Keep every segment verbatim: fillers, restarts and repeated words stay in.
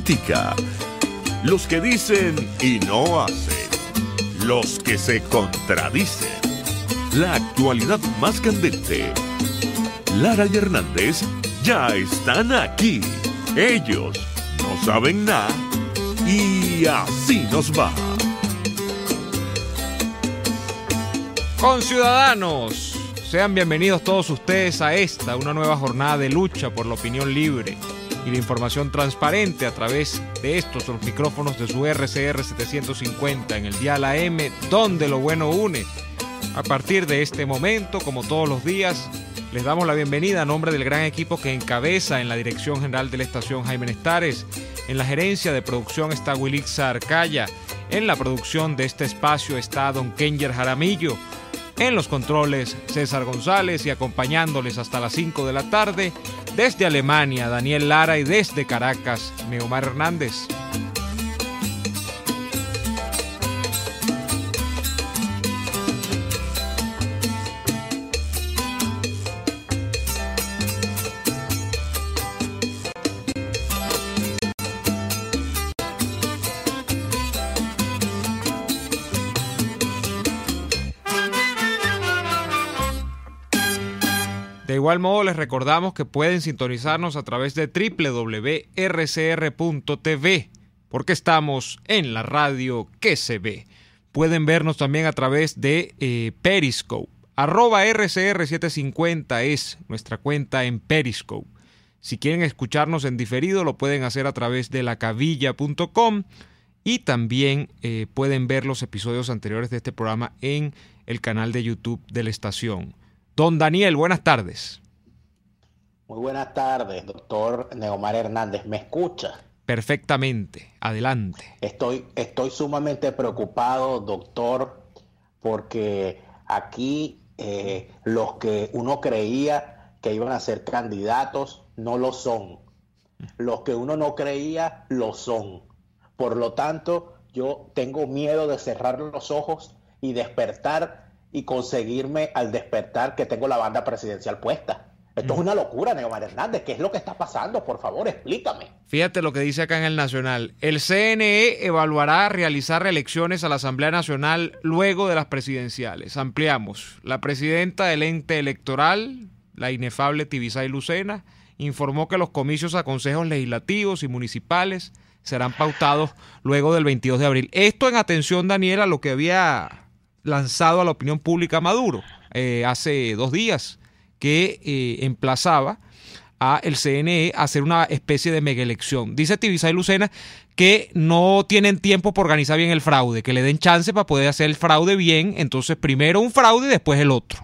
política. Los que dicen y no hacen. Los que se contradicen. La actualidad más candente. Lara y Hernández ya están aquí. Ellos no saben nada y así nos va. Conciudadanos, sean bienvenidos todos ustedes a esta, una nueva jornada de lucha por la opinión libre y la información transparente a través de estos, los micrófonos de su R C R setecientos cincuenta en el dial A M, donde lo bueno une. A partir de este momento, como todos los días, les damos la bienvenida a nombre del gran equipo que encabeza en la dirección general de la estación Jaime Nestares, en la gerencia de producción está Wilitza Arcaya, en la producción de este espacio está Don Kenger Jaramillo, en los controles César González y acompañándoles hasta las cinco de la tarde, desde Alemania Daniel Lara y desde Caracas Neomar Hernández. De igual modo, les recordamos que pueden sintonizarnos a través de doble u doble u doble u punto r c r punto t v, porque estamos en la radio que se ve. Pueden vernos también a través de eh, Periscope. Arroba R C R setecientos cincuenta es nuestra cuenta en Periscope. Si quieren escucharnos en diferido, lo pueden hacer a través de la cabilla punto com y también eh, pueden ver los episodios anteriores de este programa en el canal de YouTube de la estación. Don Daniel, buenas tardes. Muy buenas tardes, doctor Neomar Hernández. ¿Me escucha? Perfectamente. Adelante. Estoy, estoy sumamente preocupado, doctor, porque aquí eh, los que uno creía que iban a ser candidatos no lo son. Los que uno no creía lo son. Por lo tanto, yo tengo miedo de cerrar los ojos y despertar y conseguirme al despertar que tengo la banda presidencial puesta. Esto mm. es una locura, Neomar Hernández. ¿Qué es lo que está pasando? Por favor, explícame. Fíjate lo que dice acá en el Nacional. El C N E evaluará realizar reelecciones a la Asamblea Nacional luego de las presidenciales. Ampliamos. La presidenta del ente electoral, la inefable Tibisay Lucena, informó que los comicios a consejos legislativos y municipales serán pautados luego del veintidós de abril. Esto en atención, Daniel, a lo que había lanzado a la opinión pública Maduro eh, hace dos días, que eh, emplazaba a el C N E a hacer una especie de mega elección. Dice Tibisay Lucena que no tienen tiempo para organizar bien el fraude, que le den chance para poder hacer el fraude bien, entonces primero un fraude y después el otro.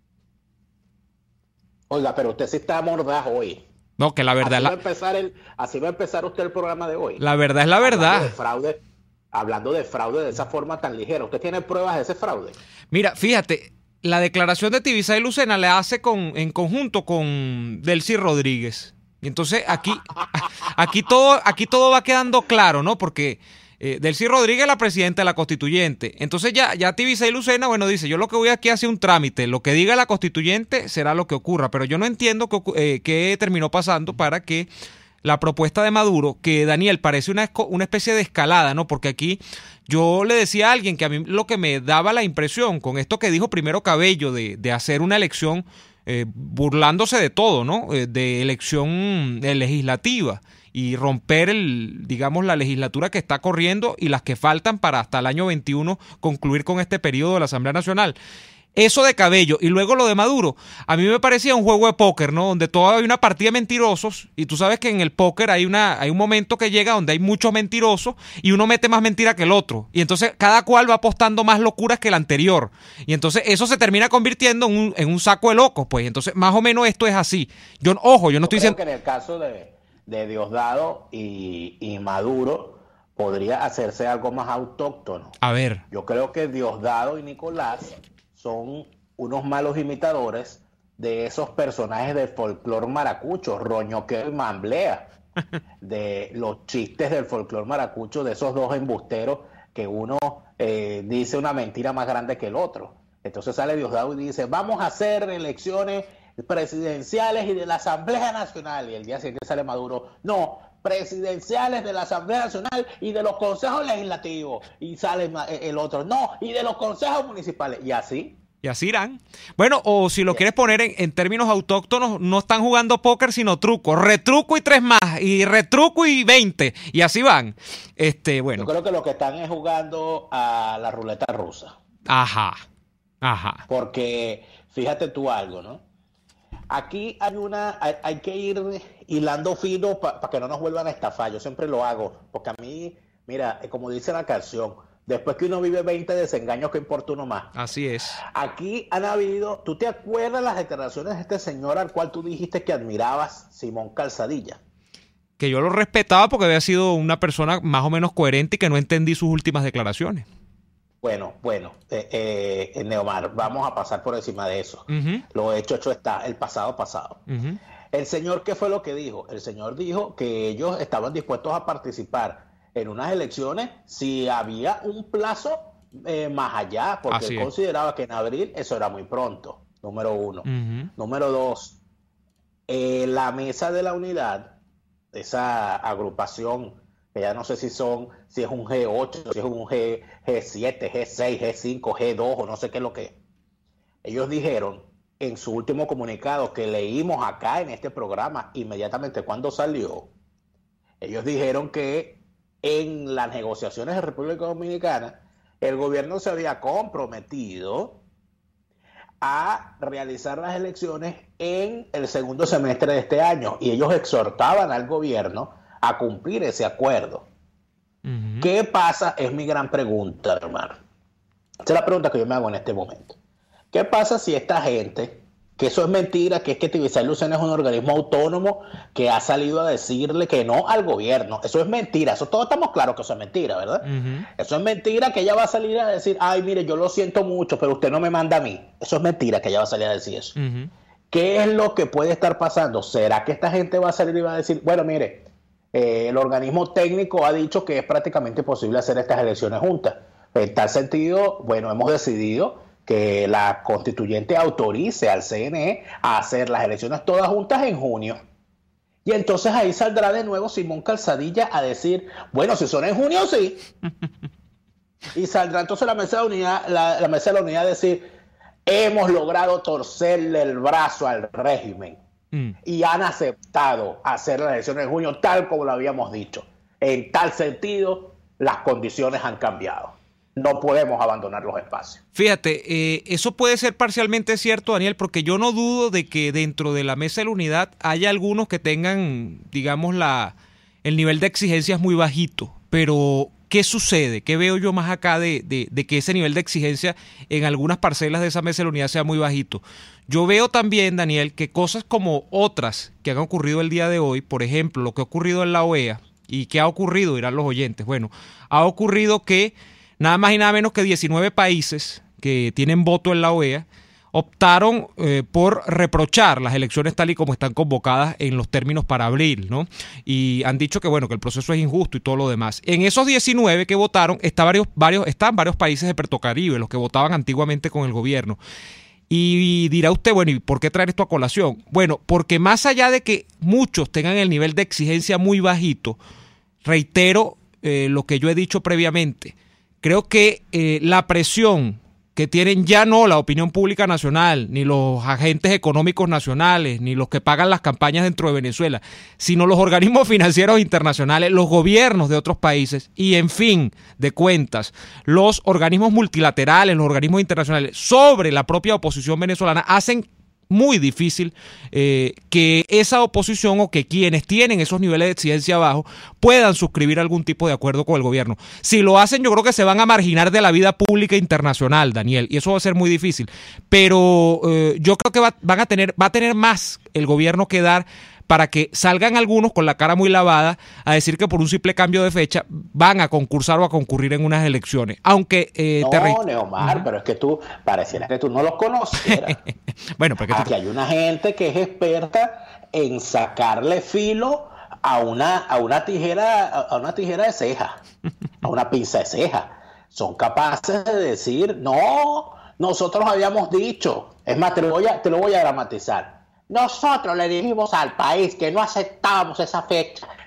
Oiga, pero usted sí está mordaz hoy. No, que la verdad... Así, la... va a empezar el, así va a empezar usted el programa de hoy. La verdad es la verdad. Hablando de fraude, hablando de fraude de esa forma tan ligera. ¿Usted tiene pruebas de ese fraude? Mira, fíjate, la declaración de Tibisay Lucena la hace con, en conjunto con Delcy Rodríguez. Y entonces aquí, aquí, todo, aquí todo va quedando claro, ¿no? Porque eh, Delcy Rodríguez es la presidenta de la Constituyente. Entonces ya, ya Tibisay Lucena, bueno, dice, yo lo que voy aquí a hacer un trámite, lo que diga la Constituyente será lo que ocurra. Pero yo no entiendo qué, eh, qué terminó pasando para que la propuesta de Maduro, que Daniel parece una, una especie de escalada, ¿no? Porque aquí yo le decía a alguien que a mí lo que me daba la impresión con esto que dijo primero Cabello de, de hacer una elección eh, burlándose de todo, ¿no? Eh, de elección eh, legislativa y romper el, digamos, la legislatura que está corriendo y las que faltan para hasta el año veintiuno concluir con este periodo de la Asamblea Nacional. Eso de Cabello y luego lo de Maduro, a mí me parecía un juego de póker, ¿no? Donde todo hay una partida de mentirosos y tú sabes que en el póker hay una hay un momento que llega donde hay muchos mentirosos y uno mete más mentira que el otro y entonces cada cual va apostando más locuras que el anterior y entonces eso se termina convirtiendo en un, en un saco de locos, pues. Entonces más o menos esto es así. Yo ojo, yo no yo estoy diciendo que en el caso de, de Diosdado y, y Maduro podría hacerse algo más autóctono. A ver. Yo creo que Diosdado y Nicolás son unos malos imitadores de esos personajes del folclore maracucho, Roñoqueo y Mamblea, de los chistes del folclore maracucho, de esos dos embusteros que uno eh, dice una mentira más grande que el otro. Entonces sale Diosdado y dice, vamos a hacer elecciones presidenciales y de la Asamblea Nacional, y el día siguiente sale Maduro, no, presidenciales de la Asamblea Nacional y de los consejos legislativos. Y sale el otro, no, y de los consejos municipales. Y así. Y así irán. Bueno, o si lo quieres poner en, en términos autóctonos, no están jugando póker, sino truco. Retruco y tres más, y retruco y veinte. Y así van. Este, bueno. Yo creo que lo que están es jugando a la ruleta rusa. Ajá, ajá. Porque, fíjate tú algo, ¿no? Aquí hay una, hay, hay que ir hilando fino para pa que no nos vuelvan a estafar. Yo siempre lo hago, porque a mí, mira, como dice la canción, después que uno vive veinte desengaños, ¿qué importa uno más? Así es. Aquí han habido, ¿tú te acuerdas las declaraciones de este señor al cual tú dijiste que admirabas, Simón Calzadilla? Que yo lo respetaba porque había sido una persona más o menos coherente y que no entendí sus últimas declaraciones. Bueno, bueno, eh, eh, Neomar, vamos a pasar por encima de eso. Uh-huh. Lo hecho, hecho está, el pasado, pasado. Uh-huh. El señor, ¿qué fue lo que dijo? El señor dijo que ellos estaban dispuestos a participar en unas elecciones si había un plazo eh, más allá, porque Así él es. consideraba que en abril eso era muy pronto, número uno. Uh-huh. Número dos, eh, la mesa de la unidad, esa agrupación, que ya no sé si son, si es un G ocho, si es un G, G7, G seis, G cinco, G dos o no sé qué es lo que es. Ellos dijeron en su último comunicado que leímos acá en este programa, inmediatamente cuando salió, ellos dijeron que en las negociaciones de República Dominicana, el gobierno se había comprometido a realizar las elecciones en el segundo semestre de este año y ellos exhortaban al gobierno a cumplir ese acuerdo. Uh-huh. ¿Qué pasa? Es mi gran pregunta, hermano. Esa es la pregunta que yo me hago en este momento. ¿Qué pasa si esta gente, que eso es mentira, que es que Tibisay Lucena es un organismo autónomo que ha salido a decirle que no al gobierno? Eso es mentira, eso todos estamos claros que eso es mentira, ¿verdad? Uh-huh. Eso es mentira que ella va a salir a decir, ay, mire, yo lo siento mucho, pero usted no me manda a mí. Eso es mentira que ella va a salir a decir eso. Uh-huh. ¿Qué es lo que puede estar pasando? ¿Será que esta gente va a salir y va a decir, bueno, mire, eh, el organismo técnico ha dicho que es prácticamente imposible hacer estas elecciones juntas? En tal sentido, bueno, hemos decidido que la constituyente autorice al C N E a hacer las elecciones todas juntas en junio. Y entonces ahí saldrá de nuevo Simón Calzadilla a decir, bueno, si son en junio, sí. Y saldrá entonces la mesa de unidad, la, la mesa de la unidad a decir, hemos logrado torcerle el brazo al régimen. Mm. Y han aceptado hacer las elecciones en junio tal como lo habíamos dicho. En tal sentido, las condiciones han cambiado. No podemos abandonar los espacios. Fíjate, eh, eso puede ser parcialmente cierto, Daniel, porque yo no dudo de que dentro de la mesa de la unidad haya algunos que tengan, digamos, la el nivel de exigencia es muy bajito, pero ¿qué sucede? ¿Qué veo yo más acá de, de, de que ese nivel de exigencia en algunas parcelas de esa mesa de la unidad sea muy bajito? Yo veo también, Daniel, que cosas como otras que han ocurrido el día de hoy, por ejemplo, lo que ha ocurrido en la O E A, ¿y qué ha ocurrido? Dirán los oyentes. Bueno, ha ocurrido que nada más y nada menos que diecinueve países que tienen voto en la O E A optaron eh, por reprochar las elecciones tal y como están convocadas en los términos para abril, ¿no? Y han dicho que bueno, que el proceso es injusto y todo lo demás. En esos diecinueve que votaron está varios, varios, están varios países de Pertocaribe, los que votaban antiguamente con el gobierno. Y dirá usted, bueno, ¿y por qué traer esto a colación? Bueno, porque más allá de que muchos tengan el nivel de exigencia muy bajito, reitero eh, lo que yo he dicho previamente, creo que eh, la presión que tienen ya no la opinión pública nacional, ni los agentes económicos nacionales, ni los que pagan las campañas dentro de Venezuela, sino los organismos financieros internacionales, los gobiernos de otros países y, en fin, de cuentas, los organismos multilaterales, los organismos internacionales sobre la propia oposición venezolana hacen muy difícil eh, que esa oposición o que quienes tienen esos niveles de exigencia bajos puedan suscribir algún tipo de acuerdo con el gobierno. Si lo hacen, yo creo que se van a marginar de la vida pública internacional, Daniel, y eso va a ser muy difícil. Pero eh, yo creo que va, van a tener, va a tener más el gobierno que dar para que salgan algunos con la cara muy lavada a decir que por un simple cambio de fecha van a concursar o a concurrir en unas elecciones. Aunque... Eh, no, terri- Neomar, uh-huh. pero es que tú, pareciera que tú no los conocieras. Bueno, porque aquí tú... hay una gente que es experta en sacarle filo a una, a una tijera, a una tijera de ceja, a una pinza de ceja. Son capaces de decir, no, nosotros habíamos dicho, es más, te lo voy a, te lo voy a dramatizar. Nosotros le dijimos al país que no aceptábamos esa fecha,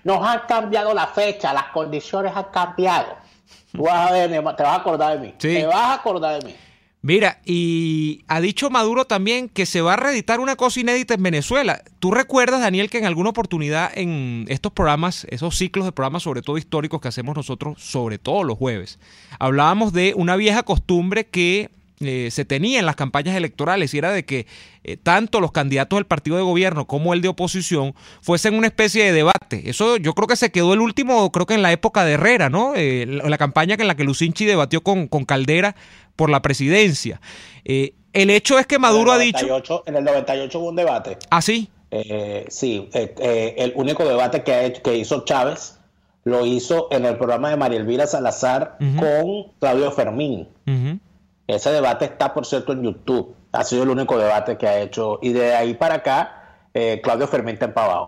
nos han cambiado la fecha, las condiciones han cambiado. Tú vas a ver, te vas a acordar de mí. Sí. Te vas a acordar de mí. Mira, y ha dicho Maduro también que se va a reeditar una cosa inédita en Venezuela. ¿Tú recuerdas, Daniel, que en alguna oportunidad en estos programas, esos ciclos de programas, sobre todo históricos que hacemos nosotros, sobre todo los jueves, hablábamos de una vieja costumbre que eh, se tenía en las campañas electorales, y era de que eh, tanto los candidatos del partido de gobierno como el de oposición fuesen una especie de debate? Eso yo creo que se quedó el último, creo que en la época de Herrera, ¿no? Eh, la, la campaña en la que Lucinchi debatió con, con Caldera por la presidencia. Eh, el hecho es que Maduro ha dicho... En el noventa y ocho hubo un debate. ¿Ah, sí? Eh, sí, eh, eh, el único debate que, ha hecho, que hizo Chávez lo hizo en el programa de María Elvira Salazar uh-huh. con Claudio Fermín. Uh-huh. Ese debate está, por cierto, en YouTube. Ha sido el único debate que ha hecho. Y de ahí para acá, eh, Claudio Fermín está empavado.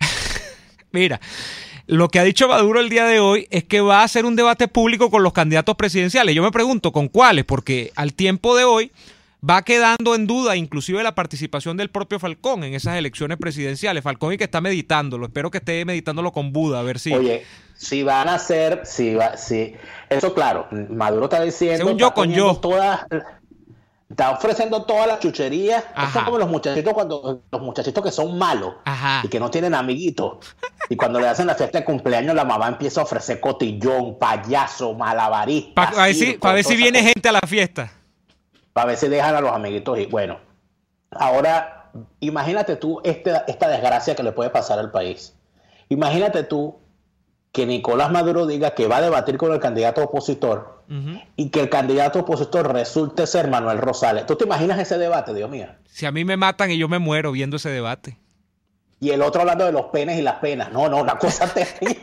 Mira, lo que ha dicho Maduro el día de hoy es que va a hacer un debate público con los candidatos presidenciales. Yo me pregunto, ¿con cuáles? Porque al tiempo de hoy va quedando en duda inclusive la participación del propio Falcón en esas elecciones presidenciales. Falcón y que está meditándolo. Espero que esté meditándolo con Buda, a ver si... Oye, si van a hacer... Si va, si... Eso claro, Maduro está diciendo... Según yo con yo. Todas, está ofreciendo todas las chucherías. Esto es como los muchachitos cuando los muchachitos que son malos. Ajá. Y que no tienen amiguitos. Y cuando le hacen la fiesta de cumpleaños, la mamá empieza a ofrecer cotillón, payaso, malabarista. Para ver si, pa ver si viene gente a la fiesta. Para ver si dejan a los amiguitos. Y bueno, ahora imagínate tú esta, esta desgracia que le puede pasar al país. Imagínate tú que Nicolás Maduro diga que va a debatir con el candidato opositor uh-huh. y que el candidato opositor resulte ser Manuel Rosales. ¿Tú te imaginas ese debate, Dios mío? Si a mí me matan y yo me muero viendo ese debate. Y el otro hablando de los penes y las penas. No, no, una cosa terrible.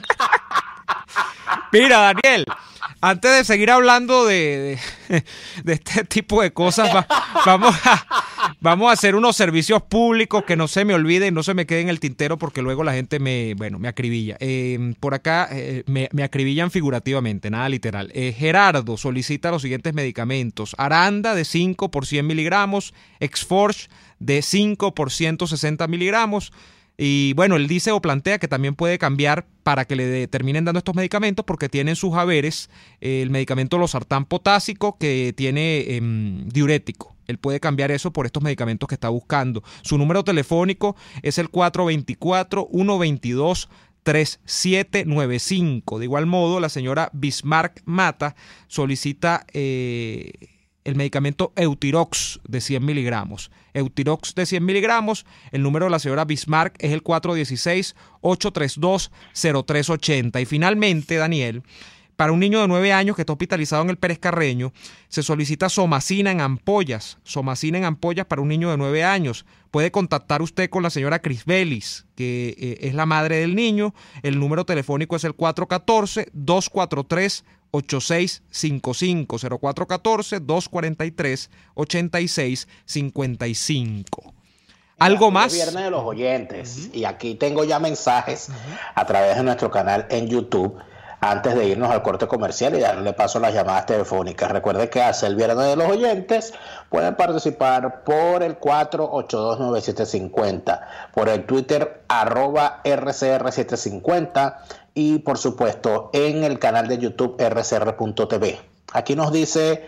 Mira, Daniel, antes de seguir hablando de, de, de este tipo de cosas, va, vamos, a, vamos a hacer unos servicios públicos que no se me olviden, no se me queden en el tintero, porque luego la gente me, bueno, me acribilla. Eh, por acá eh, me, me acribillan figurativamente, nada literal. Eh, Gerardo solicita los siguientes medicamentos: Aranda de cinco por cien miligramos, Exforge de cinco por ciento sesenta miligramos. Y bueno, él dice o plantea que también puede cambiar para que le terminen dando estos medicamentos, porque tienen sus haberes eh, el medicamento losartán potásico, que tiene eh, diurético. Él puede cambiar eso por estos medicamentos que está buscando. Su número telefónico es el cuatro dos cuatro, uno dos dos, tres siete nueve cinco. De igual modo, la señora Bismarck Mata solicita eh, el medicamento Eutirox de cien miligramos. Eutirox de cien miligramos, el número de la señora Bismarck es el cuatro uno seis, ocho tres dos, cero tres ocho cero. Y finalmente, Daniel, para un niño de nueve años que está hospitalizado en el Pérez Carreño, se solicita somacina en ampollas. Somacina en ampollas para un niño de nueve años. Puede contactar usted con la señora Crisbelis, que eh, es la madre del niño. El número telefónico es el cuatro uno cuatro, dos cuatro tres, ocho seis cinco cinco, cero cuatro uno cuatro, dos cuatro tres, ocho seis cinco cinco. ¿Algo más? El viernes de los oyentes. Uh-huh. Y aquí tengo ya mensajes uh-huh. a través de nuestro canal en YouTube, antes de irnos al corte comercial y darle paso a las llamadas telefónicas. Recuerde que hace el viernes de los oyentes pueden participar por el cuatro ocho dos, nueve siete cinco cero, por el Twitter arroba R C R siete cincuenta y por supuesto en el canal de YouTube R C R punto T V. Aquí nos dice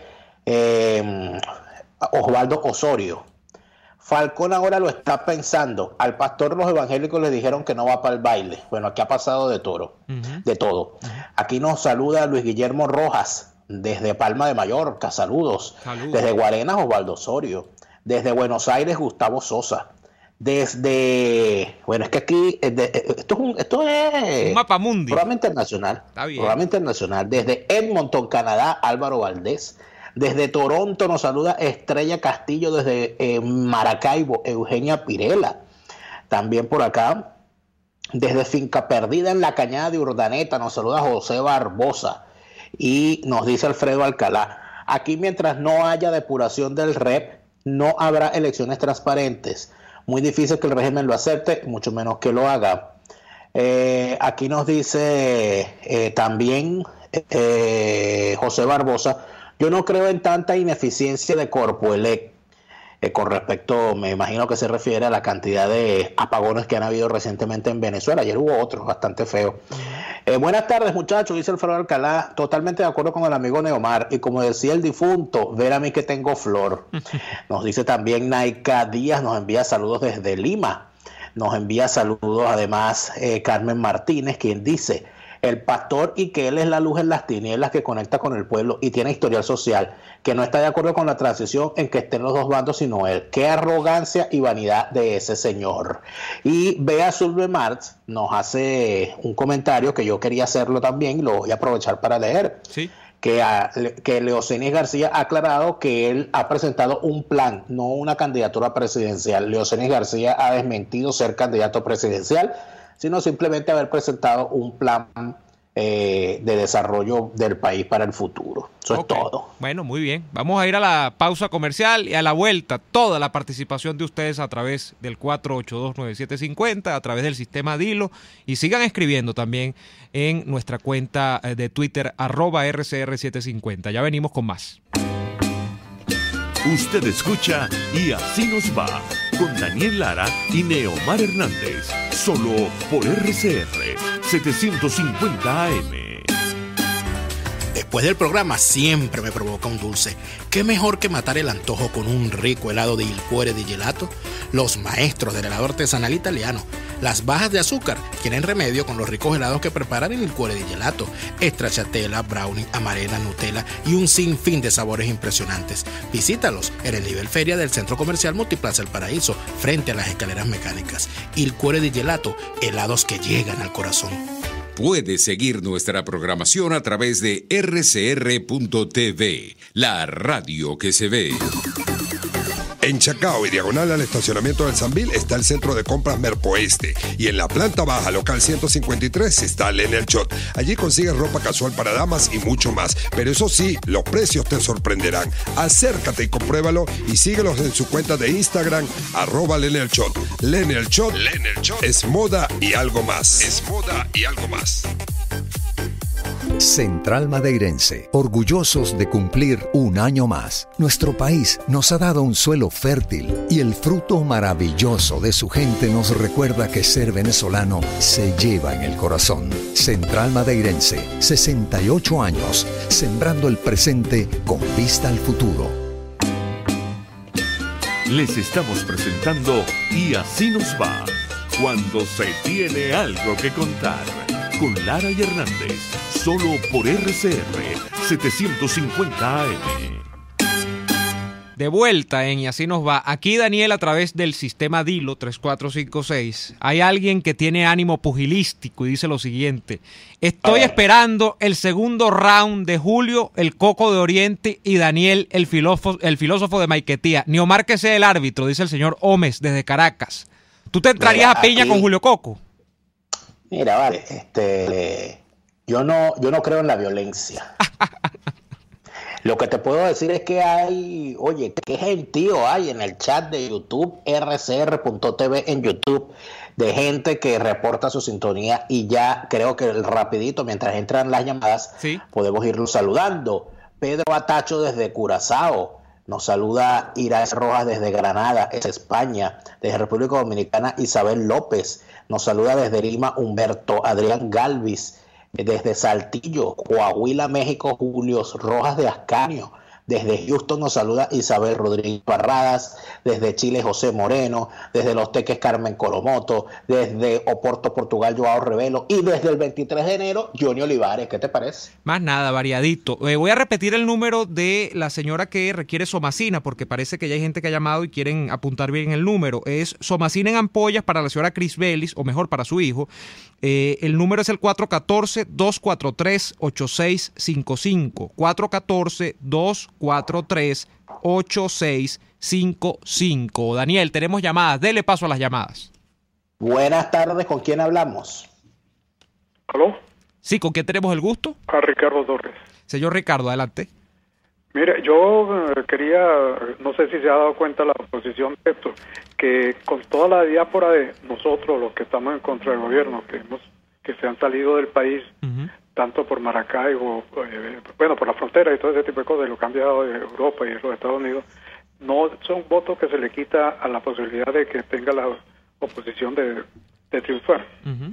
eh, Osvaldo Osorio: Falcón ahora lo está pensando. Al pastor los evangélicos le dijeron que no va para el baile. Bueno, aquí ha pasado de toro, uh-huh. de todo. Uh-huh. Aquí nos saluda Luis Guillermo Rojas desde Palma de Mallorca. Saludos. Saludos. Desde Guarenas, Osvaldo Osorio. Desde Buenos Aires, Gustavo Sosa. Desde, bueno, es que aquí de, esto es un, esto es un mapamundi. Programa internacional. Está bien. Programa internacional. Desde Edmonton, Canadá, Álvaro Valdés. Desde Toronto nos saluda Estrella Castillo. Desde eh, Maracaibo, Eugenia Pirela. También por acá, desde Finca Perdida en la Cañada de Urdaneta, nos saluda José Barbosa. Y nos dice Alfredo Alcalá: aquí mientras no haya depuración del R E P, no habrá elecciones transparentes. Muy difícil que el régimen lo acepte, mucho menos que lo haga. Eh, aquí nos dice eh, también eh, José Barbosa: yo no creo en tanta ineficiencia de Corpoelec. eh, con respecto, me imagino que se refiere a la cantidad de apagones que han habido recientemente en Venezuela. Ayer hubo otros bastante feos. Eh, buenas tardes, muchachos, dice Alfredo Alcalá, totalmente de acuerdo con el amigo Neomar, y como decía el difunto, ver a mí que tengo flor. Nos dice también Naika Díaz, nos envía saludos desde Lima, nos envía saludos además eh, Carmen Martínez, quien dice, el pastor y que él es la luz en las tinieblas que conecta con el pueblo y tiene historial social, que no está de acuerdo con la transición en que estén los dos bandos sino él. Qué arrogancia y vanidad de ese señor. Y Bea Zulbe Marx nos hace un comentario que yo quería hacerlo también y lo voy a aprovechar para leer. Sí. Que, a, que Leocenis García ha aclarado que él ha presentado un plan, no una candidatura presidencial. Leocenis García ha desmentido ser candidato presidencial, sino simplemente haber presentado un plan eh, de desarrollo del país para el futuro. Eso okay. es todo. Bueno, muy bien. Vamos a ir a la pausa comercial y a la vuelta. Toda la participación de ustedes a través del cuatro ocho dos nueve siete cinco cero, a través del sistema Dilo, y sigan escribiendo también en nuestra cuenta de Twitter, arroba R C R setecientos cincuenta. Ya venimos con más. Usted escucha Y Así Nos Va, con Daniel Lara y Neomar Hernández, solo por R C R setecientos cincuenta A M. Después del programa siempre me provoca un dulce. ¿Qué mejor que matar el antojo con un rico helado de Il Cuore di Gelato? Los maestros del helado artesanal italiano. Las bajas de azúcar tienen remedio con los ricos helados que preparan en Il Cuore di Gelato. Stracciatella, brownie, amarena, Nutella y un sinfín de sabores impresionantes. Visítalos en el nivel feria del Centro Comercial Multiplaza El Paraíso, frente a las escaleras mecánicas. Il Cuore di Gelato, helados que llegan al corazón. Puedes seguir nuestra programación a través de R C R punto T V, la radio que se ve. En Chacao y diagonal al estacionamiento del Sambil está el centro de compras Merpoeste. Y en la planta baja, local ciento cincuenta y tres, está Lenel Shot. Allí consigues ropa casual para damas y mucho más. Pero eso sí, los precios te sorprenderán. Acércate y compruébalo y síguelos en su cuenta de Instagram, arroba Lenel Shot. Lenel Shot, Lenel Shot es moda y algo más. Es moda y algo más. Central Madeirense, orgullosos de cumplir un año más. Nuestro país nos ha dado un suelo fértil y el fruto maravilloso de su gente nos recuerda que ser venezolano se lleva en el corazón. Central Madeirense, sesenta y ocho años, sembrando el presente con vista al futuro. Les estamos presentando Y Así Nos Va, cuando se tiene algo que contar. Con Lara y Hernández, solo por R C R setecientos cincuenta A M. De vuelta en Y Así Nos Va. Aquí Daniel a través del sistema Dilo tres cuatro cinco seis. Hay alguien que tiene ánimo pugilístico y dice lo siguiente: estoy esperando el segundo round de Julio, el Coco de Oriente, y Daniel, el filósofo, el filósofo de Maiquetía. Ni Omar que sea el árbitro, dice el señor Gómez desde Caracas. ¿Tú te entrarías Mira, a piña aquí... con Julio Coco? Mira, vale, este, yo no, yo no creo en la violencia. Lo que te puedo decir es que hay, oye, qué gentío hay en el chat de YouTube, R C R punto T V en YouTube, de gente que reporta su sintonía, y ya creo que rapidito, mientras entran las llamadas, ¿sí?, podemos irlos saludando. Pedro Atacho desde Curazao. Nos saluda Iraíz Rojas desde Granada, es España. Desde República Dominicana, Isabel López. Nos saluda desde Lima Humberto Adrián Galvis. Desde Saltillo, Coahuila, México, Julio Rojas de Ascanio. Desde Houston nos saluda Isabel Rodríguez Barradas. Desde Chile, José Moreno. Desde Los Teques, Carmen Colomoto. Desde Oporto, Portugal, Joao Revelo. Y desde el veintitrés de enero, Johnny Olivares. ¿Qué te parece? Más nada, variadito. Eh, voy a repetir el número de la señora que requiere somacina, porque parece que ya hay gente que ha llamado y quieren apuntar bien el número. Es somacina en ampollas para la señora Cris Bellis, o mejor, para su hijo. Eh, el número es el cuatro uno cuatro, dos cuatro tres, ocho seis cinco cinco. cuatro uno cuatro, dos cuatro tres, ocho seis cinco cinco. Daniel, tenemos llamadas. Dele paso a las llamadas. Buenas tardes. ¿Con quién hablamos? ¿Aló? Sí, ¿con quién tenemos el gusto? A Ricardo Torres. Señor Ricardo, adelante. Mire, yo eh, quería, no sé si se ha dado cuenta la oposición de esto, que con toda la diáspora de nosotros, los que estamos en contra del gobierno, que hemos, que se han salido del país, uh-huh, tanto por Maracaibo, eh, bueno, por la frontera y todo ese tipo de cosas, y lo que han viajado de Europa y de los Estados Unidos, no son votos que se le quita a la posibilidad de que tenga la oposición de, de triunfar. Uh-huh.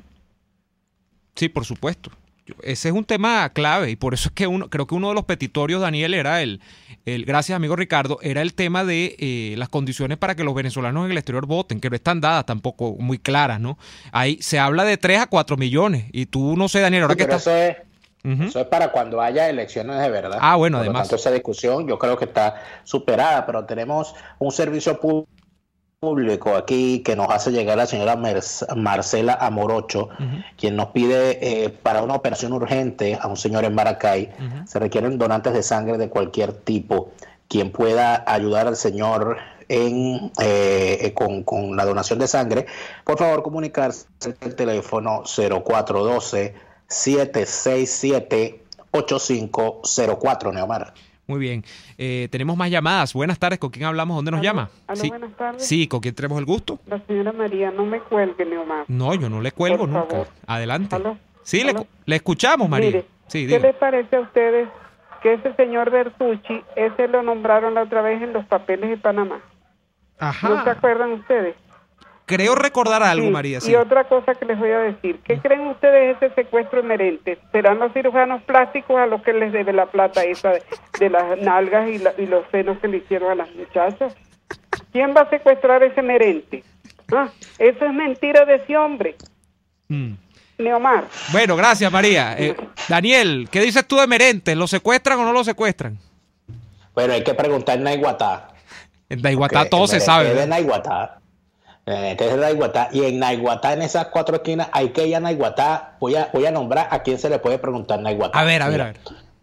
Sí, por supuesto. Ese es un tema clave y por eso es que uno, creo que uno de los petitorios, Daniel, era el, el gracias amigo Ricardo, era el tema de eh, las condiciones para que los venezolanos en el exterior voten, que no están dadas tampoco muy claras, ¿no? Ahí se habla de tres a cuatro millones y tú, no sé, Daniel, ahora sí, que pero estás... Eso es, uh-huh. eso es para cuando haya elecciones de verdad. Ah, bueno, Por además. Por lo tanto, esa discusión yo creo que está superada, pero tenemos un servicio público público aquí que nos hace llegar la señora Marcela Amorocho, uh-huh. quien nos pide eh, para una operación urgente a un señor en Maracay, uh-huh. se requieren donantes de sangre de cualquier tipo, quien pueda ayudar al señor en eh, con, con la donación de sangre, por favor comunicarse al teléfono cero cuatro uno dos, siete seis siete, ocho cinco cero cuatro, Neomar. Muy bien. Eh, tenemos más llamadas. Buenas tardes. ¿Con quién hablamos? ¿Dónde nos ¿Aló? llama? ¿Aló? Sí. Buenas tardes. Sí, ¿con quién tenemos el gusto? La señora María, no me cuelgue, Neomar. No, yo no le cuelgo Por nunca. favor. Adelante. ¿Aló? Sí, ¿Aló? Le, le escuchamos, María. Mire, sí, ¿qué les parece a ustedes que ese señor Bertucci, ese lo nombraron la otra vez en los papeles de Panamá? Ajá. ¿No se acuerdan ustedes? Creo recordar algo, Sí, María. Sí. Y otra cosa que les voy a decir. ¿Qué creen ustedes de ese secuestro emerente? ¿Serán los cirujanos plásticos a los que les debe la plata esa de, de las nalgas y, la, y los senos que le hicieron a las muchachas? ¿Quién va a secuestrar ese emerente? Ah, eso es mentira de ese hombre. Mm. Neomar. Bueno, gracias, María. Eh, Daniel, ¿qué dices tú de Merentes? ¿Lo secuestran o no lo secuestran? Bueno, hay que preguntar en Naiguatá. En Naiguatá todo se sabe. Es de Naiguatá. Eh, es de Naiguatá. Y en Naiguatá, en esas cuatro esquinas, hay que ir a Naiguatá. Voy a, voy a nombrar a quién se le puede preguntar Naiguatá. A ver, a ver, Mira, a ver.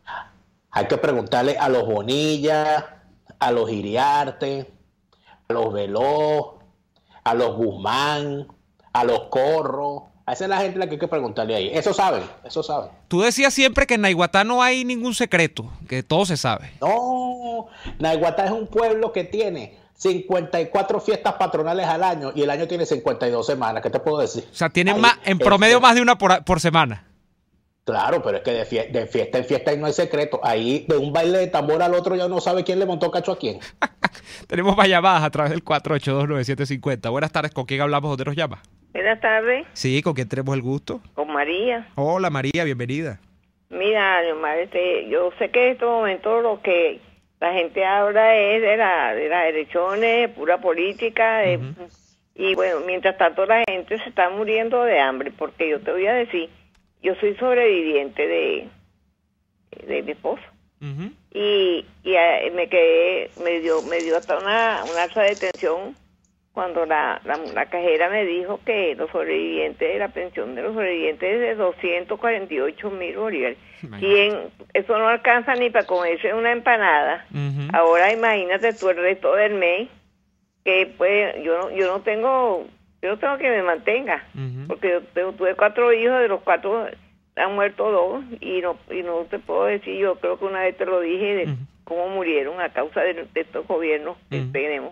hay que preguntarle a los Bonilla, a los Iriarte, a los Veló, a los Guzmán, a los Corro. A esa es la gente a la que hay que preguntarle ahí. Eso saben, eso saben. Tú decías siempre que en Naiguatá no hay ningún secreto, que todo se sabe. No, Naiguatá es un pueblo que tiene cincuenta y cuatro fiestas patronales al año y el año tiene cincuenta y dos semanas. ¿Qué te puedo decir? O sea, tienen Ahí, más, en promedio este, más de una por, por semana. Claro, pero es que de fiesta, de fiesta en fiesta ahí no hay secreto. Ahí de un baile de tambor al otro ya no sabe quién le montó cacho a quién. Tenemos más llamadas a través del cuatro ocho dos, nueve siete cinco cero. Buenas tardes, ¿con quién hablamos? ¿Dónde nos llama? Buenas tardes. Sí, ¿con quién tenemos el gusto? Con María. Hola, María, bienvenida. Mira, Neomar, este, yo sé que en este momento lo que la gente habla es de, la, de las elecciones, pura política, de, uh-huh. y bueno, mientras tanto la gente se está muriendo de hambre, porque yo te voy a decir, yo soy sobreviviente de, de mi esposo, uh-huh. y, y a, me quedé, me dio, me dio hasta una, una alza de tensión cuando la, la, la cajera me dijo que los sobrevivientes, la pensión de los sobrevivientes es de doscientos cuarenta y ocho mil bolívares. ¿Quién? Eso no alcanza ni para comerse una empanada. Uh-huh. Ahora imagínate tú el resto del mes, que pues yo no, yo no tengo, yo no tengo que me mantenga, uh-huh. porque yo, yo tuve cuatro hijos, de los cuatro han muerto dos, y no, y no te puedo decir, yo creo que una vez te lo dije, de uh-huh. cómo murieron a causa de, de estos gobiernos uh-huh. que tenemos.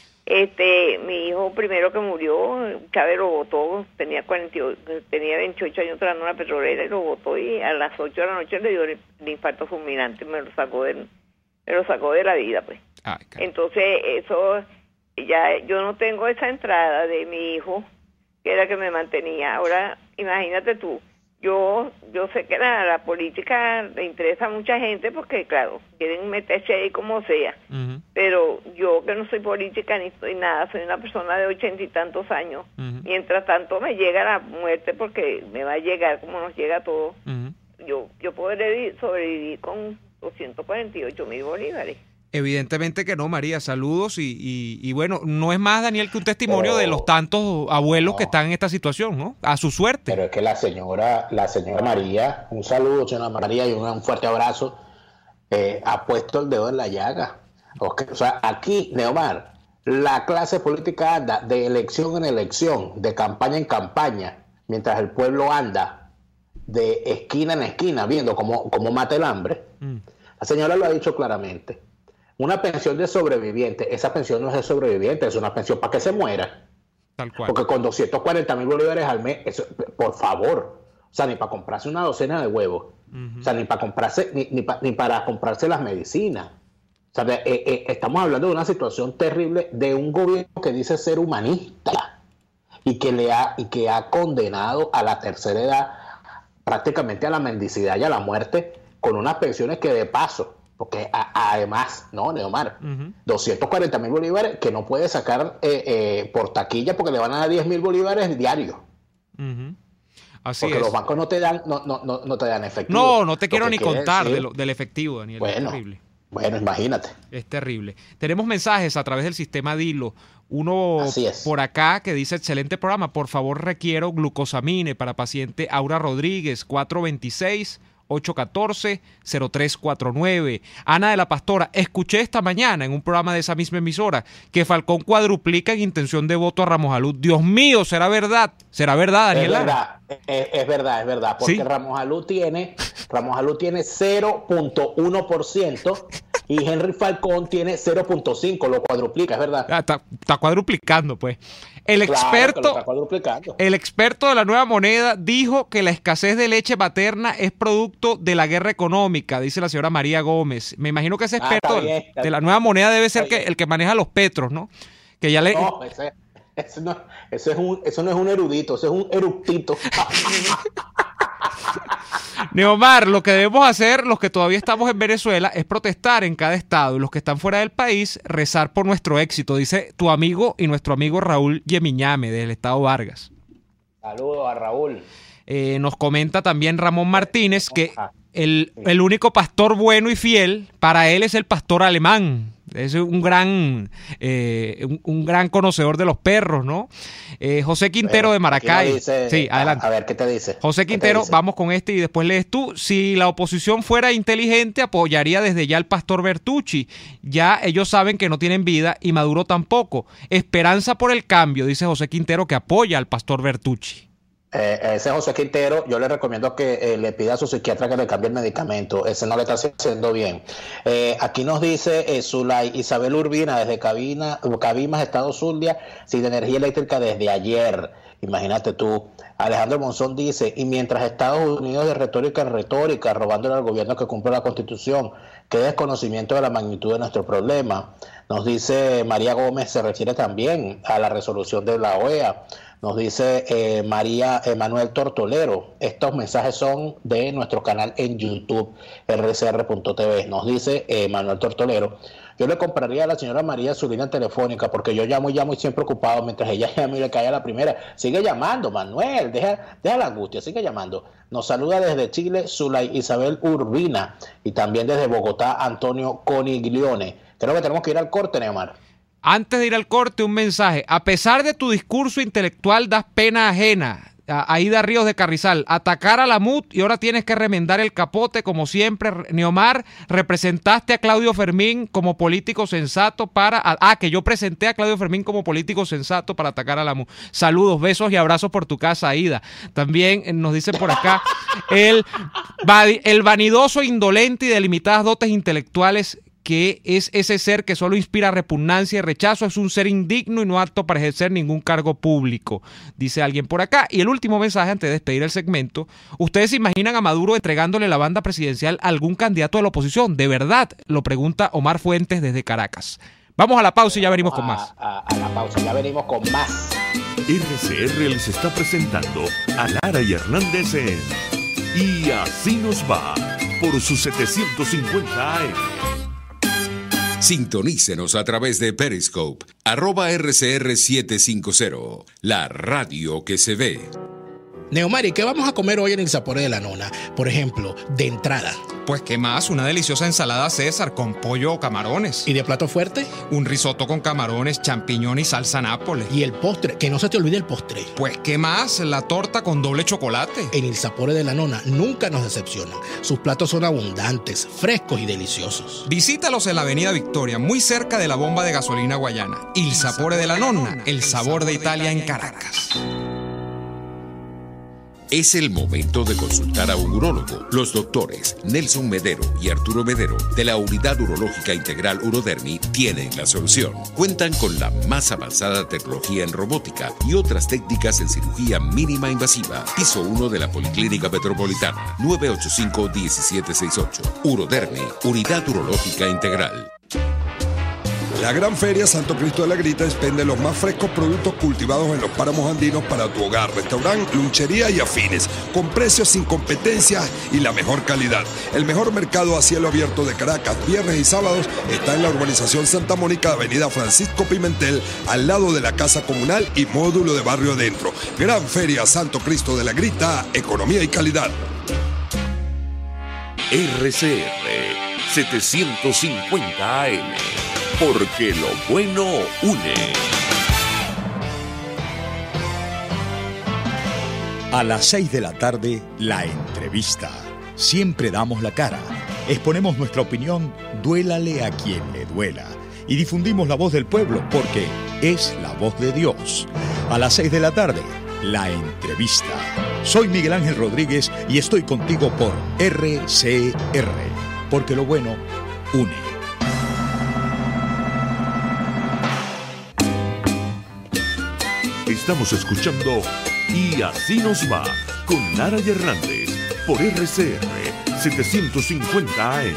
Este, mi hijo primero que murió, Chávez lo botó, tenía cuarenta y ocho, tenía veintiocho años trabajando en una petrolera y lo botó, y a las ocho de la noche le dio el, el infarto fulminante, me lo sacó de, me lo sacó de la vida, pues. Ay, entonces, eso, ya yo no tengo esa entrada de mi hijo, que era que me mantenía. Ahora, imagínate tú, yo yo sé que la, la política le interesa a mucha gente porque, claro, quieren meterse ahí como sea. Uh-huh. Pero yo, que no soy política ni soy nada, soy una persona de ochenta y tantos años. Uh-huh. Mientras tanto me llega la muerte, porque me va a llegar como nos llega a todos. Uh-huh. Yo, yo podré sobrevivir con doscientos cuarenta y ocho mil bolívares. Evidentemente que no, María. Saludos y, y, y bueno, no es más, Daniel, que un testimonio pero, de los tantos abuelos no, que están en esta situación, ¿no? A su suerte. Pero es que la señora, la señora María, un saludo, señora María, y un, un fuerte abrazo, eh, ha puesto el dedo en la llaga. Okay. O sea, aquí, Neomar, la clase política anda de elección en elección, de campaña en campaña, mientras el pueblo anda de esquina en esquina, viendo cómo, cómo mata el hambre. Mm. La señora lo ha dicho claramente. Una pensión de sobreviviente, esa pensión no es de sobreviviente, es una pensión para que se muera. Tal cual. Porque con doscientos cuarenta mil bolívares al mes, eso, por favor, o sea, ni para comprarse una docena de huevos, uh-huh. o sea, ni para comprarse, ni, ni, pa, ni para comprarse las medicinas. O sea, eh, eh, estamos hablando de una situación terrible de un gobierno que dice ser humanista y que, le ha, y que ha condenado a la tercera edad prácticamente a la mendicidad y a la muerte con unas pensiones que de paso, porque a, además, ¿no, Neomar? Uh-huh. doscientos cuarenta mil bolívares que no puede sacar eh, eh, por taquilla porque le van a dar diez mil bolívares diarios. Uh-huh. Así porque es. los bancos no te dan, no, no, no, no te dan efectivo. No, no te quiero ni quiere contar decir, de lo, del efectivo, Daniel. Bueno, es terrible. Bueno, imagínate. Es terrible. Tenemos mensajes a través del sistema Dilo. Uno por acá que dice, excelente programa, por favor requiero glucosamine para paciente Aura Rodríguez, cuatro dos seis, ocho uno cuatro, cero tres cuatro nueve. Ana de la Pastora, escuché esta mañana en un programa de esa misma emisora que Falcón cuadruplica en intención de voto a Ramos Alud. Dios mío, ¿será verdad? ¿Será verdad, Daniela? Es verdad, es, es verdad, es verdad, porque ¿sí? Ramos Alud tiene, Ramos Alud tiene cero punto uno por ciento y Henry Falcón tiene cero punto cinco, lo cuadruplica, es verdad. Ah, está, está cuadruplicando, pues. El claro experto, el experto de la nueva moneda dijo que la escasez de leche materna es producto de la guerra económica, dice la señora María Gómez. Me imagino que ese experto ah, bien, de la nueva moneda debe ser que, el que maneja los petros, ¿no? Que ya le... No, ese, ese no, ese es un, eso no es un erudito, ese es un eructito. Neomar, lo que debemos hacer, los que todavía estamos en Venezuela, es protestar en cada estado. Y los que están fuera del país, rezar por nuestro éxito, dice tu amigo y nuestro amigo Raúl Yemiñame, del estado Vargas. Saludos a Raúl. Eh, nos comenta también Ramón Martínez que el, el único pastor bueno y fiel para él es el pastor alemán. Es un gran, eh, un, un gran conocedor de los perros, ¿no? Eh, José Quintero bueno, de Maracay. Dice, sí, adelante. A, a ver, ¿qué te dice? José Quintero, dice? Vamos con este y después lees tú. Si la oposición fuera inteligente, apoyaría desde ya al pastor Bertucci. Ya ellos saben que no tienen vida y Maduro tampoco. Esperanza por el cambio, dice José Quintero, que apoya al pastor Bertucci. Eh, ese José Quintero, yo le recomiendo que eh, le pida a su psiquiatra que le cambie el medicamento. Ese no le está haciendo bien. Eh, aquí nos dice eh, Zulay Isabel Urbina desde Cabina, Cabimas, Estado Zulia, sin energía eléctrica desde ayer. Imagínate tú. Alejandro Monzón dice, y mientras Estados Unidos de retórica en retórica, robándole al gobierno que cumple la Constitución, qué desconocimiento de la magnitud de nuestro problema. Nos dice María Gómez, se refiere también a la resolución de la O E A. Nos dice eh, María Emanuel Tortolero, estos mensajes son de nuestro canal en YouTube, R C R punto T V. Nos dice eh, Manuel Tortolero, yo le compraría a la señora María su línea telefónica porque yo llamo y llamo y siempre ocupado mientras ella llama y le cae a la primera. Sigue llamando, Manuel, deja, deja la angustia, sigue llamando. Nos saluda desde Chile Zulay Isabel Urbina y también desde Bogotá Antonio Coniglione. Creo que tenemos que ir al corte, Neomar. Antes de ir al corte, un mensaje. A pesar de tu discurso intelectual, das pena ajena. Aida Ríos de Carrizal, atacar a la M U T y ahora tienes que remendar el capote como siempre. Neomar, representaste a Claudio Fermín como político sensato para... Ah, que yo presenté a Claudio Fermín como político sensato para atacar a la M U T. Saludos, besos y abrazos por tu casa, Aida. También nos dicen por acá, el, el vanidoso, indolente y de limitadas dotes intelectuales que es ese ser que solo inspira repugnancia y rechazo, es un ser indigno y no apto para ejercer ningún cargo público, dice alguien por acá. Y el último mensaje antes de despedir el segmento, ¿ustedes se imaginan a Maduro entregándole la banda presidencial a algún candidato de la oposición? ¿De verdad? Lo pregunta Omar Fuentes desde Caracas. Vamos a la pausa y ya venimos con más. A, a, a la pausa, ya venimos con más. R C R les está presentando a Lara y Hernández en Y Así Nos Va por sus setecientos cincuenta A M. Sintonícenos a través de Periscope, arroba R C R setecientos cincuenta, la radio que se ve. Neomari, ¿qué vamos a comer hoy en el Sapore de la Nona? Por ejemplo, de entrada. Pues qué más, una deliciosa ensalada César con pollo o camarones. ¿Y de plato fuerte? Un risotto con camarones, champiñón y salsa nápoles. ¿Y el postre? Que no se te olvide el postre. Pues qué más, la torta con doble chocolate. En el Sapore de la Nona nunca nos decepcionan. Sus platos son abundantes, frescos y deliciosos. Visítalos en la avenida Victoria, muy cerca de la bomba de gasolina Guayana. El Sapore de la Nona, el sabor de Italia en Caracas. Es el momento de consultar a un urólogo. Los doctores Nelson Medero y Arturo Medero de la Unidad Urológica Integral Urodermi tienen la solución. Cuentan con la más avanzada tecnología en robótica y otras técnicas en cirugía mínima invasiva. Piso uno de la Policlínica Metropolitana, nueve ocho cinco, uno siete seis ocho. Urodermi, Unidad Urológica Integral. La Gran Feria Santo Cristo de la Grita expende los más frescos productos cultivados en los páramos andinos para tu hogar, restaurante, lunchería y afines, con precios sin competencia y la mejor calidad. El mejor mercado a cielo abierto de Caracas, viernes y sábados, está en la urbanización Santa Mónica, avenida Francisco Pimentel, al lado de la Casa Comunal y módulo de Barrio Adentro. Gran Feria Santo Cristo de la Grita, economía y calidad. R C R setecientos cincuenta A M, porque lo bueno une. A las seis de la tarde, la entrevista. Siempre damos la cara. Exponemos nuestra opinión, duélale a quien le duela. Y difundimos la voz del pueblo, porque es la voz de Dios. A las seis de la tarde, la entrevista. Soy Miguel Ángel Rodríguez y estoy contigo por R C R, porque lo bueno une. Estamos escuchando Y Así Nos Va con Lara y Hernández por R C R setecientos cincuenta A M.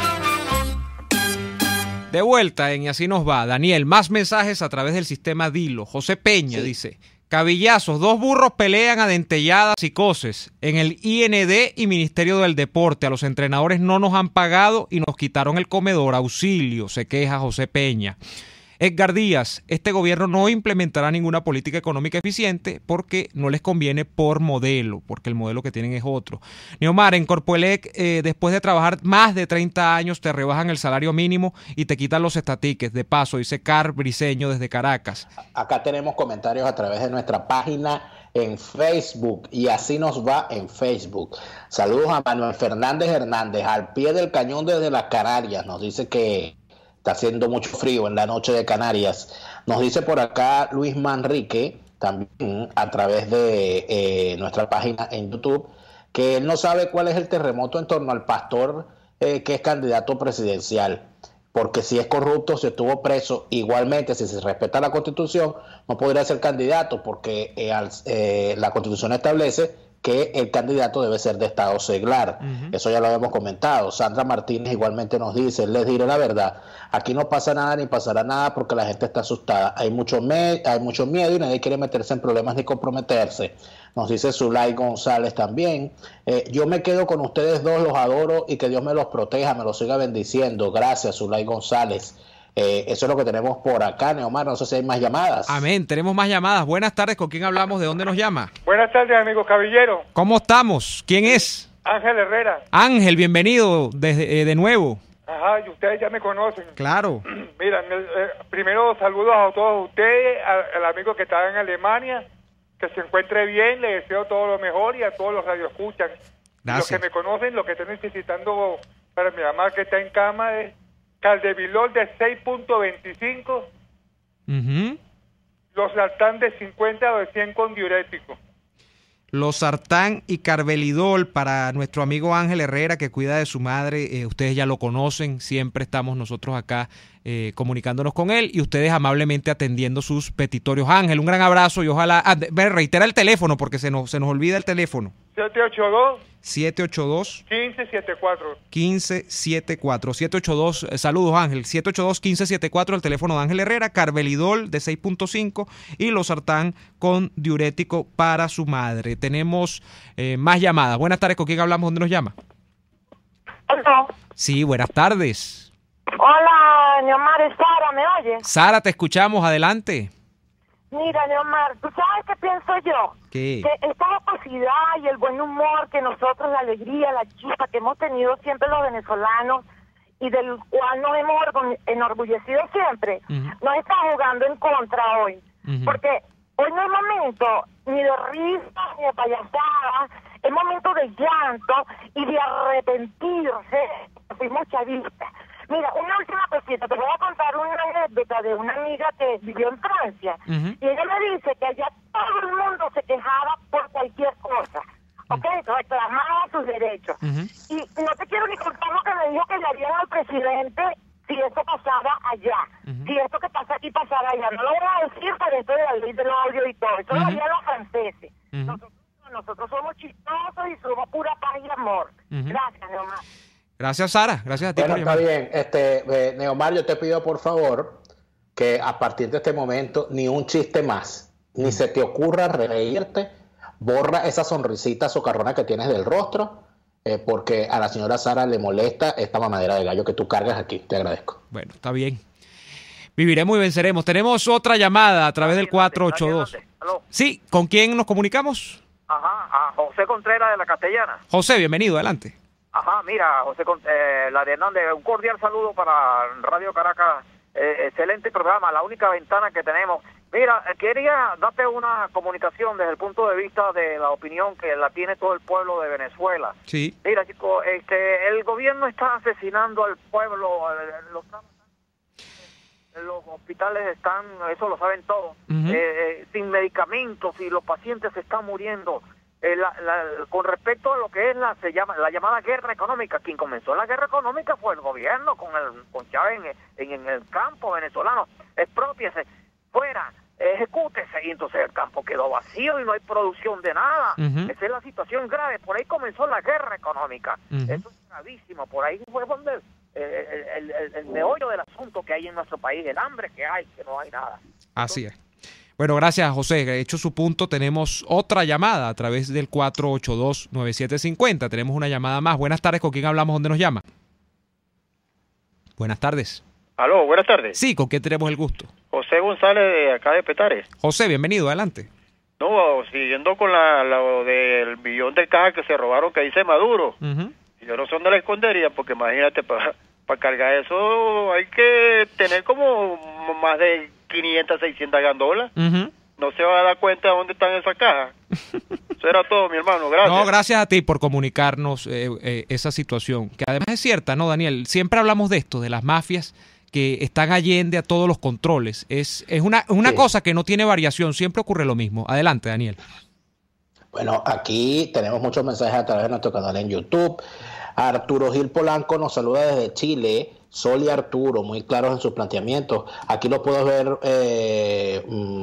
De vuelta en Y Así Nos Va. Daniel, más mensajes a través del sistema Dilo. José Peña sí. dice: cabillazos, dos burros pelean a dentelladas y coces en el I N D y Ministerio del Deporte. A los entrenadores no nos han pagado y nos quitaron el comedor. Auxilio, se queja José Peña. Edgar Díaz, este gobierno no implementará ninguna política económica eficiente porque no les conviene por modelo, porque el modelo que tienen es otro. Neomar, en Corpoelec, eh, después de trabajar más de treinta años, te rebajan el salario mínimo y te quitan los estatiques. De paso, dice Car Briceño desde Caracas. Acá tenemos comentarios a través de nuestra página en Facebook, Y Así Nos Va en Facebook. Saludos a Manuel Fernández Hernández, al pie del cañón desde las Canarias. Nos dice que está haciendo mucho frío en la noche de Canarias. Nos dice por acá Luis Manrique, también a través de eh, nuestra página en YouTube, que él no sabe cuál es el terremoto en torno al pastor eh, que es candidato presidencial, porque si es corrupto, si estuvo preso, igualmente si se respeta la Constitución, no podría ser candidato, porque eh, al, eh, la Constitución establece que el candidato debe ser de estado seglar. Uh-huh. Eso ya lo habíamos comentado. Sandra Martínez igualmente nos dice: les diré la verdad, aquí no pasa nada ni pasará nada porque la gente está asustada, hay mucho, me- hay mucho miedo y nadie quiere meterse en problemas ni comprometerse. Nos dice Zulay González también. Eh, yo me quedo con ustedes dos, los adoro y que Dios me los proteja, me los siga bendiciendo. Gracias, Zulay González. Eh, eso es lo que tenemos por acá, Neomar. No sé si hay más llamadas. Amén, tenemos más llamadas. Buenas tardes, ¿con quién hablamos? ¿De dónde nos llama? Buenas tardes, amigo Caballero. ¿Cómo estamos? ¿Quién es? Ángel Herrera. Ángel, bienvenido desde, eh, de nuevo. Ajá, y ustedes ya me conocen. Claro. Mira, eh, primero saludos a todos ustedes, al, al amigo que está en Alemania, que se encuentre bien, le deseo todo lo mejor, y a todos los radioescuchas. Los que me conocen, lo que estoy necesitando para mi mamá que está en cama es Caldevilol de seis punto veinticinco, uh-huh. los Sartán de cincuenta o de cien con diurético. Los Sartán y Carvelidol para nuestro amigo Ángel Herrera, que cuida de su madre. Eh, ustedes ya lo conocen, siempre estamos nosotros acá eh, comunicándonos con él y ustedes amablemente atendiendo sus petitorios. Ángel, un gran abrazo y ojalá... Ah, me reitera el teléfono porque se nos, se nos olvida el teléfono. siete ocho dos siete ocho dos uno cinco siete cuatro uno cinco siete cuatro siete ocho dos, eh, saludos Ángel, siete ocho dos uno cinco siete cuatro, el teléfono de Ángel Herrera. Carvelidol de seis punto cinco y los Sartán con diurético para su madre. Tenemos eh, más llamadas. Buenas tardes, ¿con quién hablamos? ¿Dónde nos llama? Hola. Sí, buenas tardes. Hola, Neomar, es Sara, ¿me oyes? Sara, te escuchamos, adelante. Mira, Neomar, ¿tú sabes qué pienso yo? ¿Qué? Que esta capacidad y el buen humor que nosotros, la alegría, la chispa que hemos tenido siempre los venezolanos y del cual nos hemos enorgullecido siempre, uh-huh. nos está jugando en contra hoy. Uh-huh. Porque hoy no es momento ni de risa ni de payasada, es momento de llanto y de arrepentirse. Fuimos chavistas. Mira, una última cosita, te voy a contar una anécdota de una amiga que vivió en Francia, uh-huh. y ella me dice que allá todo el mundo se quejaba por cualquier cosa. ¿ok? Reclamaba sus derechos. Uh-huh. Y no te quiero ni contar lo que me dijo que le harían al presidente si esto pasaba allá. Uh-huh. Si esto que pasa aquí pasara allá. No lo voy a decir por esto de la ley del odio y todo. Eso uh-huh. lo harían los franceses. Uh-huh. Nosotros, nosotros somos chistosos y somos pura paz y amor. Uh-huh. Gracias, Neomar. Gracias, Sara. Gracias a ti bueno, por está llamar. bien. Este, eh, Neomar, yo te pido por favor que a partir de este momento ni un chiste más, uh-huh. ni se te ocurra reírte. Borra esa sonrisita socarrona que tienes del rostro, eh, porque a la señora Sara le molesta esta mamadera de gallo que tú cargas aquí. Te agradezco. Bueno, está bien. Viviremos y venceremos. Tenemos otra llamada a través del cuatro ocho dos. Sí, ¿con quién nos comunicamos? Ajá, a José Contreras de la Castellana. José, bienvenido, adelante. Ajá, mira, José eh, la de Hernández, un cordial saludo para Radio Caracas. Eh, excelente programa, la única ventana que tenemos. Mira, quería darte una comunicación desde el punto de vista de la opinión que la tiene todo el pueblo de Venezuela. Sí. Mira, chicos, este, el gobierno está asesinando al pueblo, los, los hospitales están, eso lo saben todos, uh-huh. eh, sin medicamentos y los pacientes se están muriendo. Eh, la, la, con respecto a lo que es la se llama la llamada guerra económica, quien comenzó la guerra económica fue el gobierno con el con Chávez en, en, en el campo venezolano. Expropiese, fuera, ejecútese, y entonces el campo quedó vacío y no hay producción de nada. Uh-huh. Esa es la situación grave, por ahí comenzó la guerra económica. Uh-huh. Eso es gravísimo, por ahí fue donde eh, el, el, el meollo del asunto que hay en nuestro país, el hambre que hay, que no hay nada. Así es. Bueno, gracias, José. Hecho su punto, tenemos otra llamada a través del cuatro ocho dos, nueve siete cinco cero. Tenemos una llamada más. Buenas tardes, ¿con quién hablamos? ¿Dónde nos llama? Buenas tardes. Aló, buenas tardes. Sí, ¿con quién tenemos el gusto? José González de acá de Petare. José, bienvenido, adelante. No, siguiendo con la, lo del billón de caja que se robaron que dice Maduro. Uh-huh. Yo no sé dónde la escondería, porque imagínate, para pa cargar eso hay que tener como más de quinientas, seiscientas gandolas. Uh-huh. No se va a dar cuenta de dónde están esas cajas. Eso era todo, mi hermano. Gracias. No, gracias a ti por comunicarnos eh, eh, esa situación, que además es cierta, ¿no, Daniel? Siempre hablamos de esto, de las mafias que están allende a todos los controles. Es, es una, una sí. cosa que no tiene variación, siempre ocurre lo mismo. Adelante, Daniel. Bueno, aquí tenemos muchos mensajes a través de nuestro canal en YouTube. Arturo Gil Polanco nos saluda desde Chile. Sol y Arturo, muy claros en sus planteamientos. Aquí lo puedo ver eh,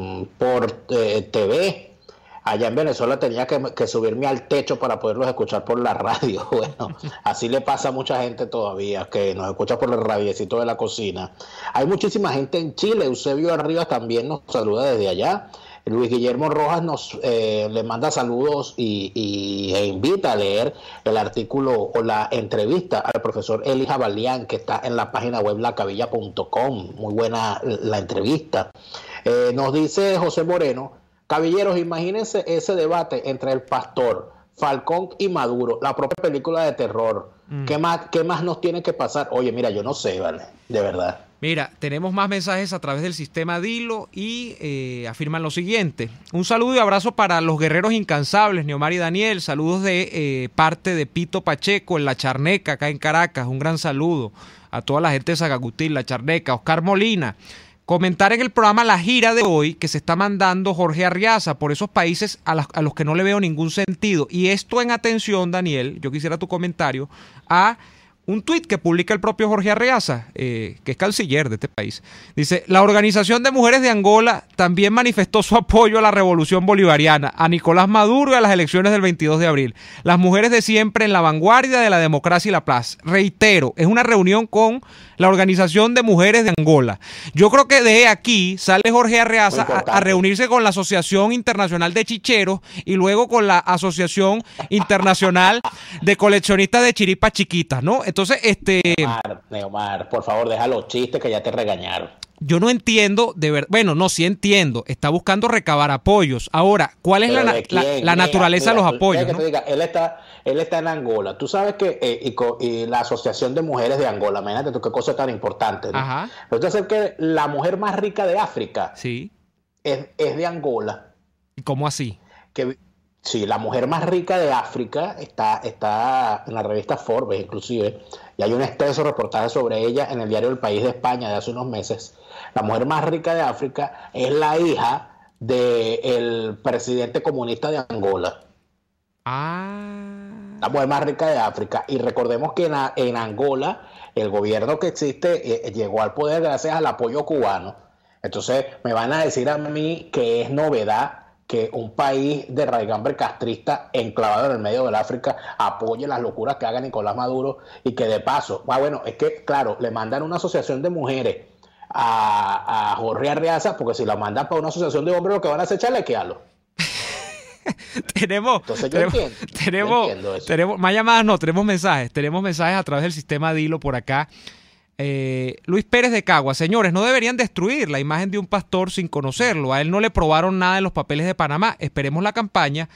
por eh, T V. Allá en Venezuela tenía que, que subirme al techo para poderlos escuchar por la radio. Bueno, así le pasa a mucha gente todavía, que nos escucha por el radiecito de la cocina. Hay muchísima gente en Chile. Eusebio Arribas también nos saluda desde allá. Luis Guillermo Rojas nos eh, le manda saludos y, y e invita a leer el artículo o la entrevista al profesor Eli Jabalián, que está en la página web la cabilla punto com. Muy buena la entrevista. Eh, nos dice José Moreno: cabilleros, imagínense ese debate entre el pastor, Falcón y Maduro, la propia película de terror. Mm. ¿Qué más, qué más nos tiene que pasar? Oye, mira, yo no sé, vale, de verdad. Mira, tenemos más mensajes a través del sistema Dilo y eh, afirman lo siguiente. Un saludo y abrazo para los guerreros incansables, Neomar y Daniel. Saludos de eh, parte de Pito Pacheco en La Charneca, acá en Caracas. Un gran saludo a toda la gente de Sagagutil, La Charneca. Oscar Molina. Comentar en el programa la gira de hoy que se está mandando Jorge Arriaza por esos países a, la, a los que no le veo ningún sentido. Y esto en atención, Daniel, yo quisiera tu comentario a un tuit que publica el propio Jorge Arriaza, eh, que es canciller de este país. Dice: la Organización de Mujeres de Angola también manifestó su apoyo a la revolución bolivariana, a Nicolás Maduro y a las elecciones del veintidós de abril. Las mujeres de siempre en la vanguardia de la democracia y la paz. Reitero, es una reunión con la Organización de Mujeres de Angola. Yo creo que de aquí sale Jorge Arriaza a, a reunirse con la Asociación Internacional de Chicheros y luego con la Asociación Internacional de Coleccionistas de Chiripas Chiquitas, ¿no? Entonces, este... Neomar, Neomar, por favor, deja los chistes que ya te regañaron. Yo no entiendo, de ver, bueno, no, sí entiendo, está buscando recabar apoyos. Ahora, ¿cuál es la, la, la naturaleza mira, de los apoyos? ¿No? Te diga, él está, él está en Angola. Tú sabes que eh, y, y la Asociación de Mujeres de Angola, imagínate tú qué cosa tan importante, ¿no? Ajá. Pero tú sabes que la mujer más rica de África sí. es, es de Angola. ¿Y cómo así? Que sí, la mujer más rica de África está, está en la revista Forbes, inclusive, y hay un extenso reportaje sobre ella en el diario El País de España de hace unos meses. La mujer más rica de África es la hija del presidente comunista de Angola. Ah. La mujer más rica de África. Y recordemos que en, en Angola el gobierno que existe eh, llegó al poder gracias al apoyo cubano. Entonces me van a decir a mí que es novedad que un país de raigambre castrista enclavado en el medio del África apoye las locuras que haga Nicolás Maduro y que de paso, ah, bueno, es que claro, le mandan una asociación de mujeres a, a Jorge Arreaza, porque si la mandan para una asociación de hombres lo que van a hacer es chalequearlo. tenemos, Entonces, tenemos, yo entiendo, tenemos, yo entiendo eso. tenemos, más llamadas no, tenemos mensajes, tenemos mensajes a través del sistema Dilo por acá. Eh, Luis Pérez de Cagua, señores, no deberían destruir la imagen de un pastor sin conocerlo. A él no le probaron nada en los papeles de Panamá. Esperemos la campaña,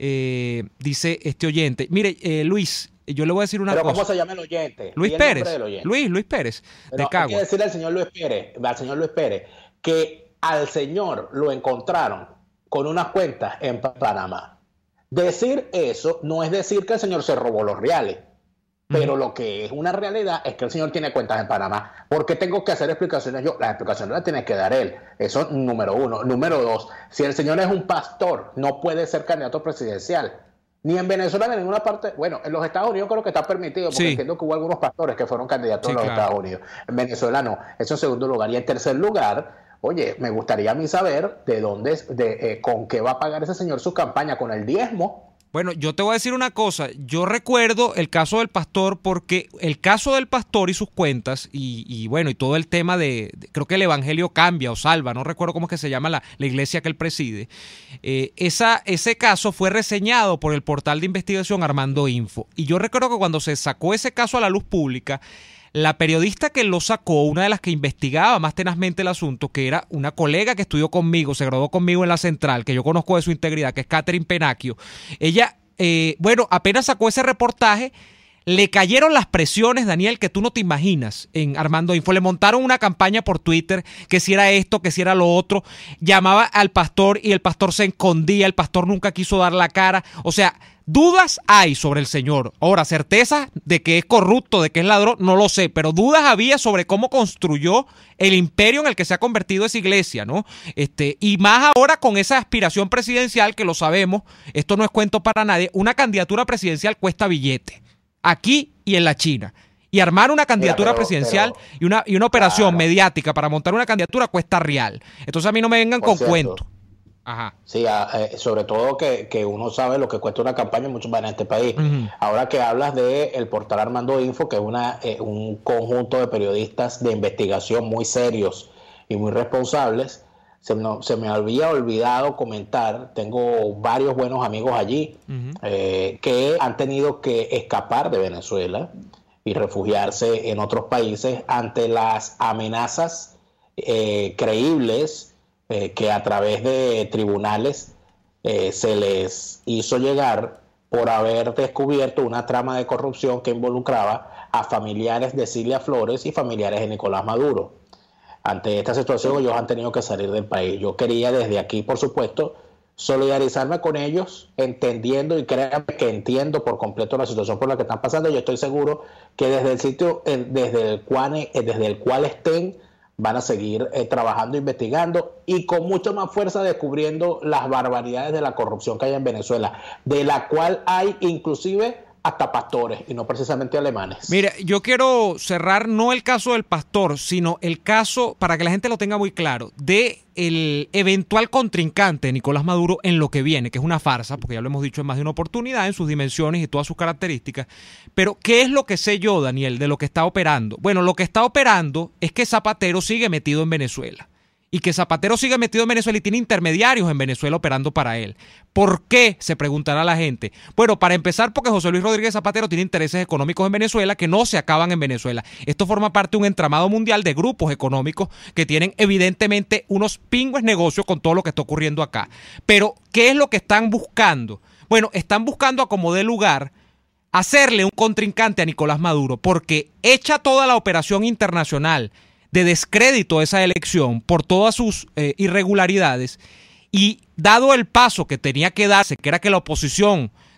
eh, dice este oyente. Mire, eh, Luis, yo le voy a decir una Pero cosa. ¿cómo se llama el oyente? Luis ¿Y el Pérez. nombre del oyente? Luis, Luis Pérez Pero de Cagua. hay que decirle al señor Luis Pérez, al señor Luis Pérez, que al señor lo encontraron con unas cuentas en Panamá. Decir eso no es decir que el señor se robó los reales. Pero lo que es una realidad es que el señor tiene cuentas en Panamá. ¿Por qué tengo que hacer explicaciones yo? Las explicaciones las tiene que dar él. Eso número uno. Número dos, si el señor es un pastor, no puede ser candidato presidencial. Ni en Venezuela ni en ninguna parte. Bueno, en los Estados Unidos creo que está permitido, porque sí. entiendo que hubo algunos pastores que fueron candidatos Sí, en los claro. Estados Unidos. En Venezuela no. Eso en segundo lugar. Y en tercer lugar, oye, me gustaría a mí saber de dónde, de, eh, con qué va a pagar ese señor su campaña, con el diezmo. Bueno, yo te voy a decir una cosa. Yo recuerdo el caso del pastor porque el caso del pastor y sus cuentas y, y bueno, y todo el tema de, de, creo que el evangelio cambia o salva, no recuerdo cómo es que se llama la, la iglesia que él preside. Eh, esa, ese caso fue reseñado por el portal de investigación Armando Info. Y yo recuerdo que cuando se sacó ese caso a la luz pública, la periodista que lo sacó, una de las que investigaba más tenazmente el asunto, que era una colega que estudió conmigo, se graduó conmigo en la Central, que yo conozco de su integridad, que es Catherine Penacchio. Ella, eh, bueno, apenas sacó ese reportaje, le cayeron las presiones, Daniel, que tú no te imaginas en Armando Info. Le montaron una campaña por Twitter, que si era esto, que si era lo otro. Llamaba al pastor y el pastor se escondía, el pastor nunca quiso dar la cara. O sea, dudas hay sobre el señor. Ahora, certeza de que es corrupto, de que es ladrón, no lo sé, pero dudas había sobre cómo construyó el imperio en el que se ha convertido esa iglesia, ¿no? Este, y más ahora con esa aspiración presidencial, que lo sabemos, esto no es cuento para nadie, una candidatura presidencial cuesta billete, aquí y en la China. Y armar una candidatura Mira, pero, presidencial pero, y una, y una operación claro. mediática para montar una candidatura cuesta real. Entonces a mí no me vengan Por con cuentos. Ajá. Sí, eh, sobre todo que, que uno sabe lo que cuesta una campaña mucho más en este país. Uh-huh. Ahora que hablas de el portal Armando Info, que es una eh, un conjunto de periodistas de investigación muy serios y muy responsables, se, no, se me había olvidado comentar, tengo varios buenos amigos allí uh-huh. eh, que han tenido que escapar de Venezuela y refugiarse en otros países ante las amenazas eh, creíbles Eh, que a través de tribunales eh, se les hizo llegar por haber descubierto una trama de corrupción que involucraba a familiares de Cilia Flores y familiares de Nicolás Maduro. Ante esta situación ellos han tenido que salir del país. Yo quería desde aquí, por supuesto, solidarizarme con ellos, entendiendo, y créanme que entiendo por completo la situación por la que están pasando. Yo estoy seguro que desde el sitio eh, desde, el cual, eh, desde el cual estén, van a seguir eh, trabajando, investigando y con mucha más fuerza descubriendo las barbaridades de la corrupción que hay en Venezuela, de la cual hay inclusive hasta pastores y no precisamente alemanes. Mira, yo quiero cerrar no el caso del pastor, sino el caso, para que la gente lo tenga muy claro, de el eventual contrincante de Nicolás Maduro en lo que viene, que es una farsa, porque ya lo hemos dicho en más de una oportunidad, en sus dimensiones y todas sus características. Pero, ¿qué es lo que sé yo, Daniel, de lo que está operando? Bueno, lo que está operando es que Zapatero sigue metido en Venezuela. Y que Zapatero sigue metido en Venezuela y tiene intermediarios en Venezuela operando para él. ¿Por qué? Se preguntará la gente. Bueno, para empezar, porque José Luis Rodríguez Zapatero tiene intereses económicos en Venezuela que no se acaban en Venezuela. Esto forma parte de un entramado mundial de grupos económicos que tienen evidentemente unos pingües negocios con todo lo que está ocurriendo acá. Pero, ¿qué es lo que están buscando? Bueno, están buscando a como dé lugar hacerle un contrincante a Nicolás Maduro, porque echa toda la operación internacional de descrédito a esa elección por todas sus eh, irregularidades, y dado el paso que tenía que darse, que era que la oposición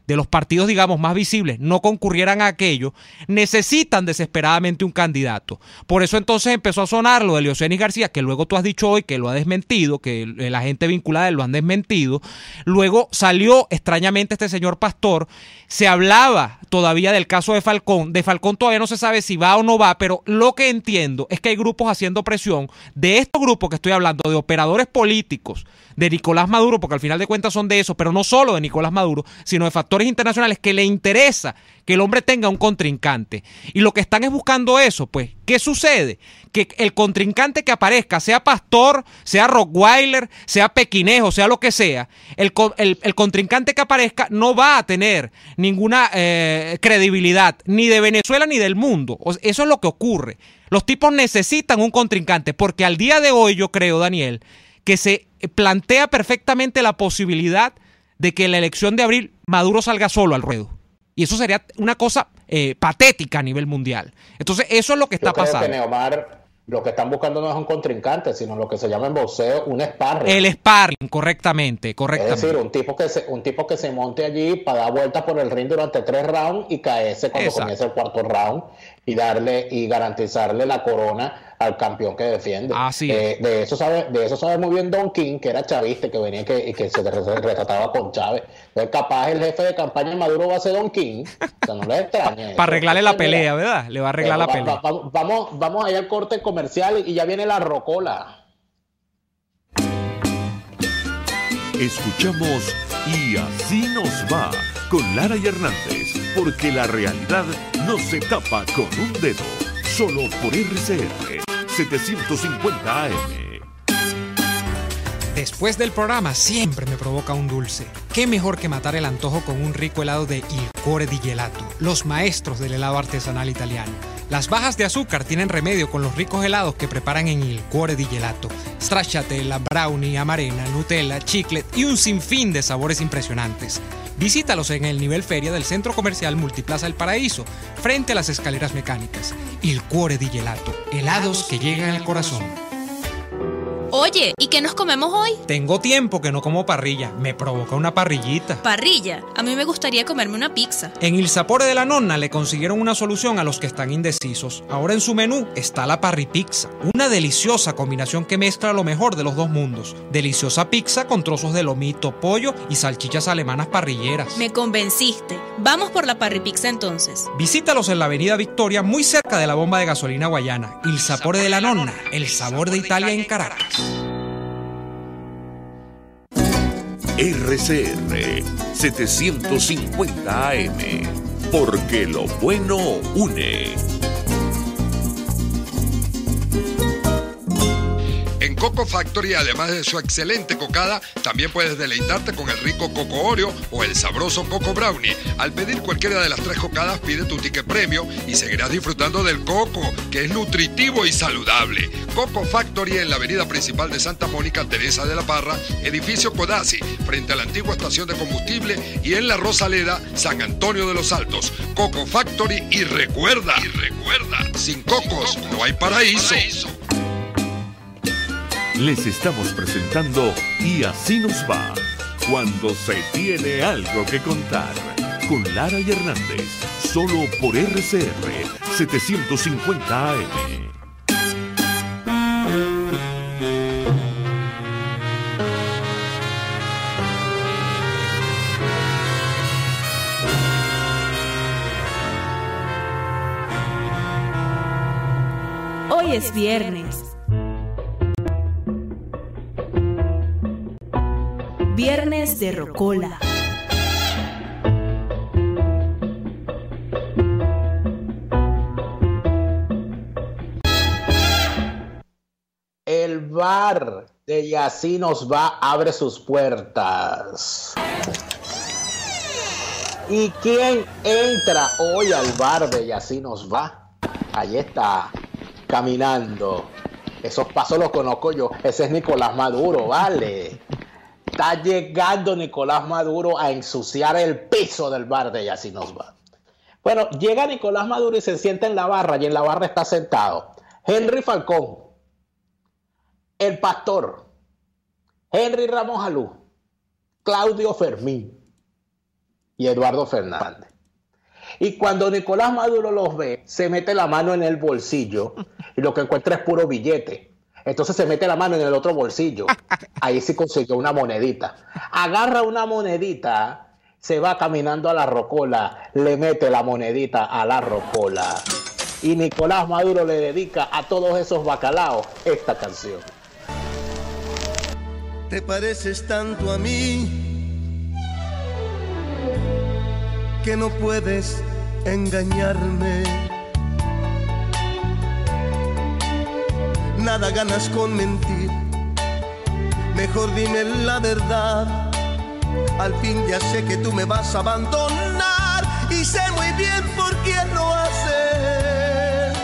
de los partidos, digamos, más visibles no concurrieran a aquello, necesitan desesperadamente un candidato. Por eso entonces empezó a sonar lo de Leocenis García, que luego tú has dicho hoy que lo ha desmentido, que la gente vinculada a él lo han desmentido. Luego salió extrañamente este señor Pastor. Se hablaba todavía del caso de Falcón. De Falcón todavía no se sabe si va o no va, pero lo que entiendo es que hay grupos haciendo presión. De estos grupos que estoy hablando, de operadores políticos, de Nicolás Maduro, porque al final de cuentas son de eso, pero no solo de Nicolás Maduro, sino de factores internacionales que le interesa que el hombre tenga un contrincante. Y lo que están es buscando eso, pues. ¿Qué sucede? Que el contrincante que aparezca, sea Pastor, sea Rottweiler, sea Pequinejo, sea lo que sea, el, el, el contrincante que aparezca no va a tener ninguna eh, credibilidad, ni de Venezuela ni del mundo. O sea, eso es lo que ocurre. Los tipos necesitan un contrincante, porque al día de hoy yo creo, Daniel, que se plantea perfectamente la posibilidad de que en la elección de abril Maduro salga solo al ruedo. Y eso sería una cosa eh, patética a nivel mundial. Entonces, eso es lo que está Yo creo pasando. Que Neomar, lo que están buscando no es un contrincante, sino lo que se llama en boxeo un sparring. El sparring, correctamente, correctamente. Es decir, un tipo que se, un tipo que se monte allí para dar vueltas por el ring durante tres rounds y caerse cuando Exacto. comience el cuarto round y darle y garantizarle la corona al campeón que defiende. Así eh, es. de eso sabe, de eso sabe muy bien Don King, que era chavista, que venía que, y que se retrataba con Chávez. Entonces, capaz el jefe de campaña de Maduro va a ser Don King. O sea, no le extrañe. Para arreglarle la pelea, ¿verdad? Le va a arreglar la va, pelea. va, va, vamos, vamos allá al corte comercial y ya viene la rocola. Escuchamos Y así nos va con Lara y Hernández, porque la realidad no se tapa con un dedo, solo por R C R setecientos cincuenta A M. Después del programa siempre me provoca un dulce. ¿Qué mejor que matar el antojo con un rico helado de Il Cuore di Gelato, los maestros del helado artesanal italiano? Las bajas de azúcar tienen remedio con los ricos helados que preparan en Il Cuore di Gelato. Stracciatella, brownie, amarena, Nutella, chiclet y un sinfín de sabores impresionantes. Visítalos en el nivel feria del Centro Comercial Multiplaza El Paraíso, frente a las escaleras mecánicas. Il Cuore di Gelato, helados que llegan al corazón. Oye, ¿y qué nos comemos hoy? Tengo tiempo que no como parrilla, me provoca una parrillita. Parrilla, a mí me gustaría comerme una pizza. En Il Sapore de la Nonna le consiguieron una solución a los que están indecisos. Ahora en su menú está la parripizza, una deliciosa combinación que mezcla lo mejor de los dos mundos. Deliciosa pizza con trozos de lomito, pollo y salchichas alemanas parrilleras. Me convenciste. Vamos por la parripizza entonces. Visítalos en la avenida Victoria, muy cerca de la bomba de gasolina Guayana. Il Sapore de la Nonna, el sabor de Italia en Caracas. R C R setecientos cincuenta A M, porque lo bueno une. En Coco Factory, además de su excelente cocada, también puedes deleitarte con el rico Coco Oreo o el sabroso Coco Brownie. Al pedir cualquiera de las tres cocadas, pide tu ticket premio y seguirás disfrutando del coco, que es nutritivo y saludable. Coco Factory en la avenida principal de Santa Mónica, Teresa de la Parra, edificio Codazzi, frente a la antigua estación de combustible, y en la Rosaleda, San Antonio de los Altos. Coco Factory, y recuerda, y recuerda, sin cocos no hay paraíso. Les estamos presentando Y así nos va, cuando se tiene algo que contar, con Lara y Hernández, solo por R C R setecientos cincuenta A M. Hoy es viernes. Viernes de Rocola. El bar de Y así nos va abre sus puertas. ¿Y quién entra hoy al bar de Y así nos va? Ahí está, caminando. Esos pasos los conozco yo. Ese es Nicolás Maduro, ¿vale? Está llegando Nicolás Maduro a ensuciar el piso del bar de Y así nos va. Bueno, llega Nicolás Maduro y se sienta en la barra, y en la barra está sentado Henry Falcón, el Pastor, Henry Ramos Alú, Claudio Fermín, y Eduardo Fernández. Y cuando Nicolás Maduro los ve, se mete la mano en el bolsillo y lo que encuentra es puro billete. Entonces se mete la mano en el otro bolsillo. Ahí sí consiguió una monedita. Agarra una monedita, se va caminando a la rocola, le mete la monedita a la rocola. Y Nicolás Maduro le dedica a todos esos bacalaos esta canción. Te pareces tanto a mí que no puedes engañarme. Nada ganas con mentir, mejor dime la verdad. Al fin ya sé que tú me vas a abandonar y sé muy bien por quién lo haces.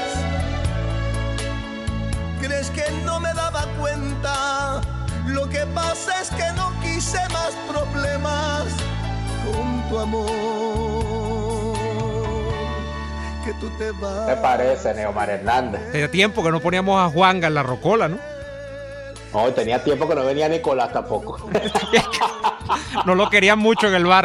¿Crees que no me daba cuenta? Lo que pasa es que no quise más problemas con tu amor. Que tú te vas. ¿Qué parece, Neomar Hernández? Tenía tiempo que no poníamos a Juanga en la rocola, ¿no? No, tenía tiempo que no venía Nicolás tampoco. No lo querían mucho en el bar.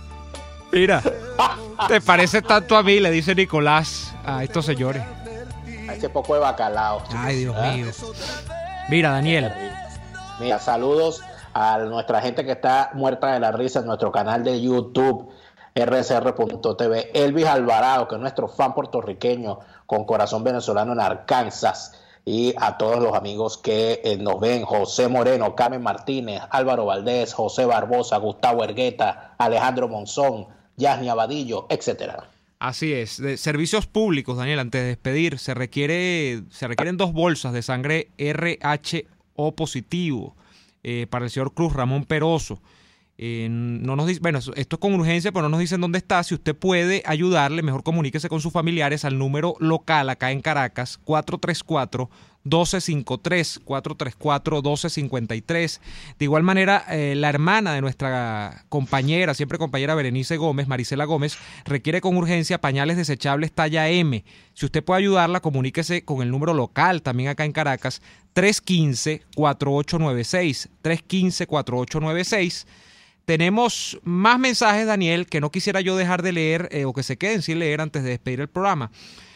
Mira, te parece tanto a mí, le dice Nicolás a estos señores. A ese poco de bacalao. Ay, Dios ¿eh? mío. Mira, Daniel. Mira, saludos a nuestra gente que está muerta de la risa en nuestro canal de YouTube, R C R punto T V. Elvis Alvarado, que es nuestro fan puertorriqueño con corazón venezolano en Arkansas. Y a todos los amigos que eh, nos ven, José Moreno, Carmen Martínez, Álvaro Valdés, José Barbosa, Gustavo Ergueta, Alejandro Monzón, Yasni Abadillo, etcétera. Así es. De servicios públicos, Daniel, antes de despedir, se requiere, se requieren dos bolsas de sangre R H O positivo eh, para el señor Cruz Ramón Peroso. Eh, no nos dice, bueno, esto es con urgencia, pero no nos dicen dónde está. Si usted puede ayudarle, mejor comuníquese con sus familiares al número local acá en Caracas, cuatro tres cuatro, uno dos cinco tres, cuatro tres cuatro, uno dos cinco tres. De igual manera, eh, la hermana de nuestra compañera, siempre compañera Berenice Gómez, Marisela Gómez, requiere con urgencia pañales desechables talla M. Si usted puede ayudarla, comuníquese con el número local, también acá en Caracas, tres uno cinco, cuatro ocho nueve seis, tres uno cinco, cuatro ocho nueve seis. Tenemos más mensajes, Daniel, que no quisiera yo dejar de leer eh, o que se queden sin leer antes de despedir el programa.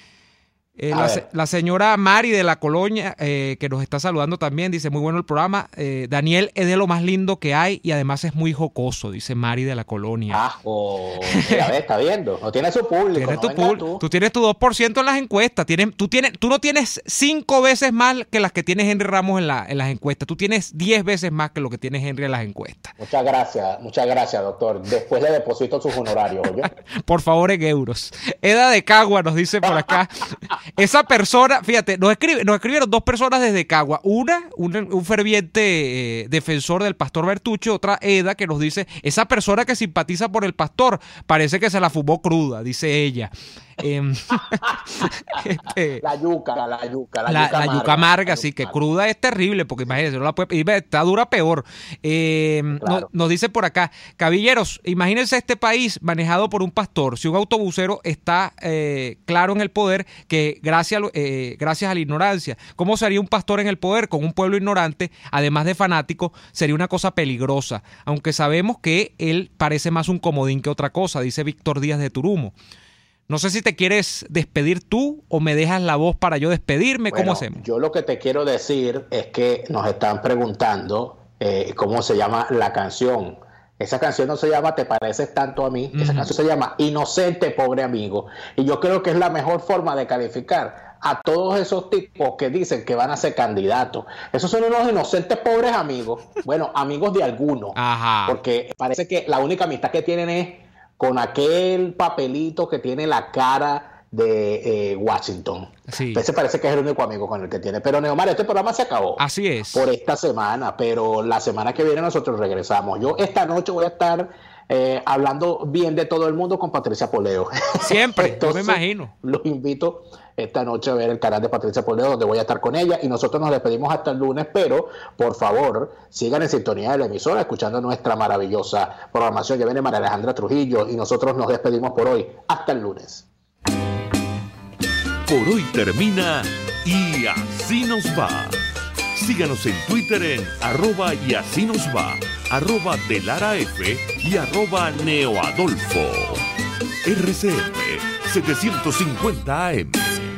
Eh, la, la señora Mari de la Colonia, eh, que nos está saludando también, dice, muy bueno el programa. Eh, Daniel es de lo más lindo que hay y además es muy jocoso, dice Mari de la Colonia. Ah, oh, mira, ve, está viendo. No tiene su público. Tiene no tu público. Tú. tú tienes tu dos por ciento en las encuestas. Tienes, tú, tienes, tú no tienes cinco veces más que las que tiene Henry Ramos en, la, en las encuestas. Tú tienes diez veces más que lo que tiene Henry en las encuestas. Muchas gracias, muchas gracias, doctor. Después le deposito sus honorarios, ¿oye? Por favor, en euros. Eda de Cagua nos dice por acá. Esa persona, fíjate, nos, escribe, nos escribieron dos personas desde Cagua. Una, un, un ferviente eh, defensor del pastor Bertucci, otra Eda, que nos dice, esa persona que simpatiza por el pastor, parece que se la fumó cruda, dice ella. Eh, este, la yuca, la, la yuca, la, la, yuca, la amarga, yuca amarga, la sí, yuca que amarga. Cruda es terrible, porque imagínense, no la puede pedir, está dura peor. Eh, claro. no, nos dice por acá, cabilleros, imagínense este país manejado por un pastor, si un autobusero está eh, claro en el poder, que gracias, eh, gracias a la ignorancia, ¿cómo sería un pastor en el poder con un pueblo ignorante, además de fanático? Sería una cosa peligrosa, aunque sabemos que él parece más un comodín que otra cosa, dice Víctor Díaz de Turumo. No sé si te quieres despedir tú o me dejas la voz para yo despedirme. Bueno, ¿cómo hacemos? Yo lo que te quiero decir es que nos están preguntando eh, cómo se llama la canción. Esa canción no se llama Te pareces tanto a mí. Uh-huh. Esa canción se llama Inocente, pobre amigo. Y yo creo que es la mejor forma de calificar a todos esos tipos que dicen que van a ser candidatos. Esos son unos inocentes, pobres amigos. Bueno, amigos de algunos. Ajá. Porque parece que la única amistad que tienen es con aquel papelito que tiene la cara de eh, Washington. Sí. Ese parece que es el único amigo con el que tiene. Pero Neomar, este programa se acabó. Así es. Por esta semana, pero la semana que viene nosotros regresamos. Yo esta noche voy a estar eh, hablando bien de todo el mundo con Patricia Poleo. Siempre, Entonces, yo me imagino. Los invito esta noche a ver el canal de Patricia Poleo, donde voy a estar con ella, y nosotros nos despedimos hasta el lunes, pero por favor sigan en sintonía de la emisora escuchando nuestra maravillosa programación. Ya viene María Alejandra Trujillo y nosotros nos despedimos por hoy. Hasta el lunes. Por hoy termina Y Así Nos Va. Síganos en Twitter en arroba Y Así Nos Va. arroba Delara F y arroba Neoadolfo. R C M setecientos cincuenta A M.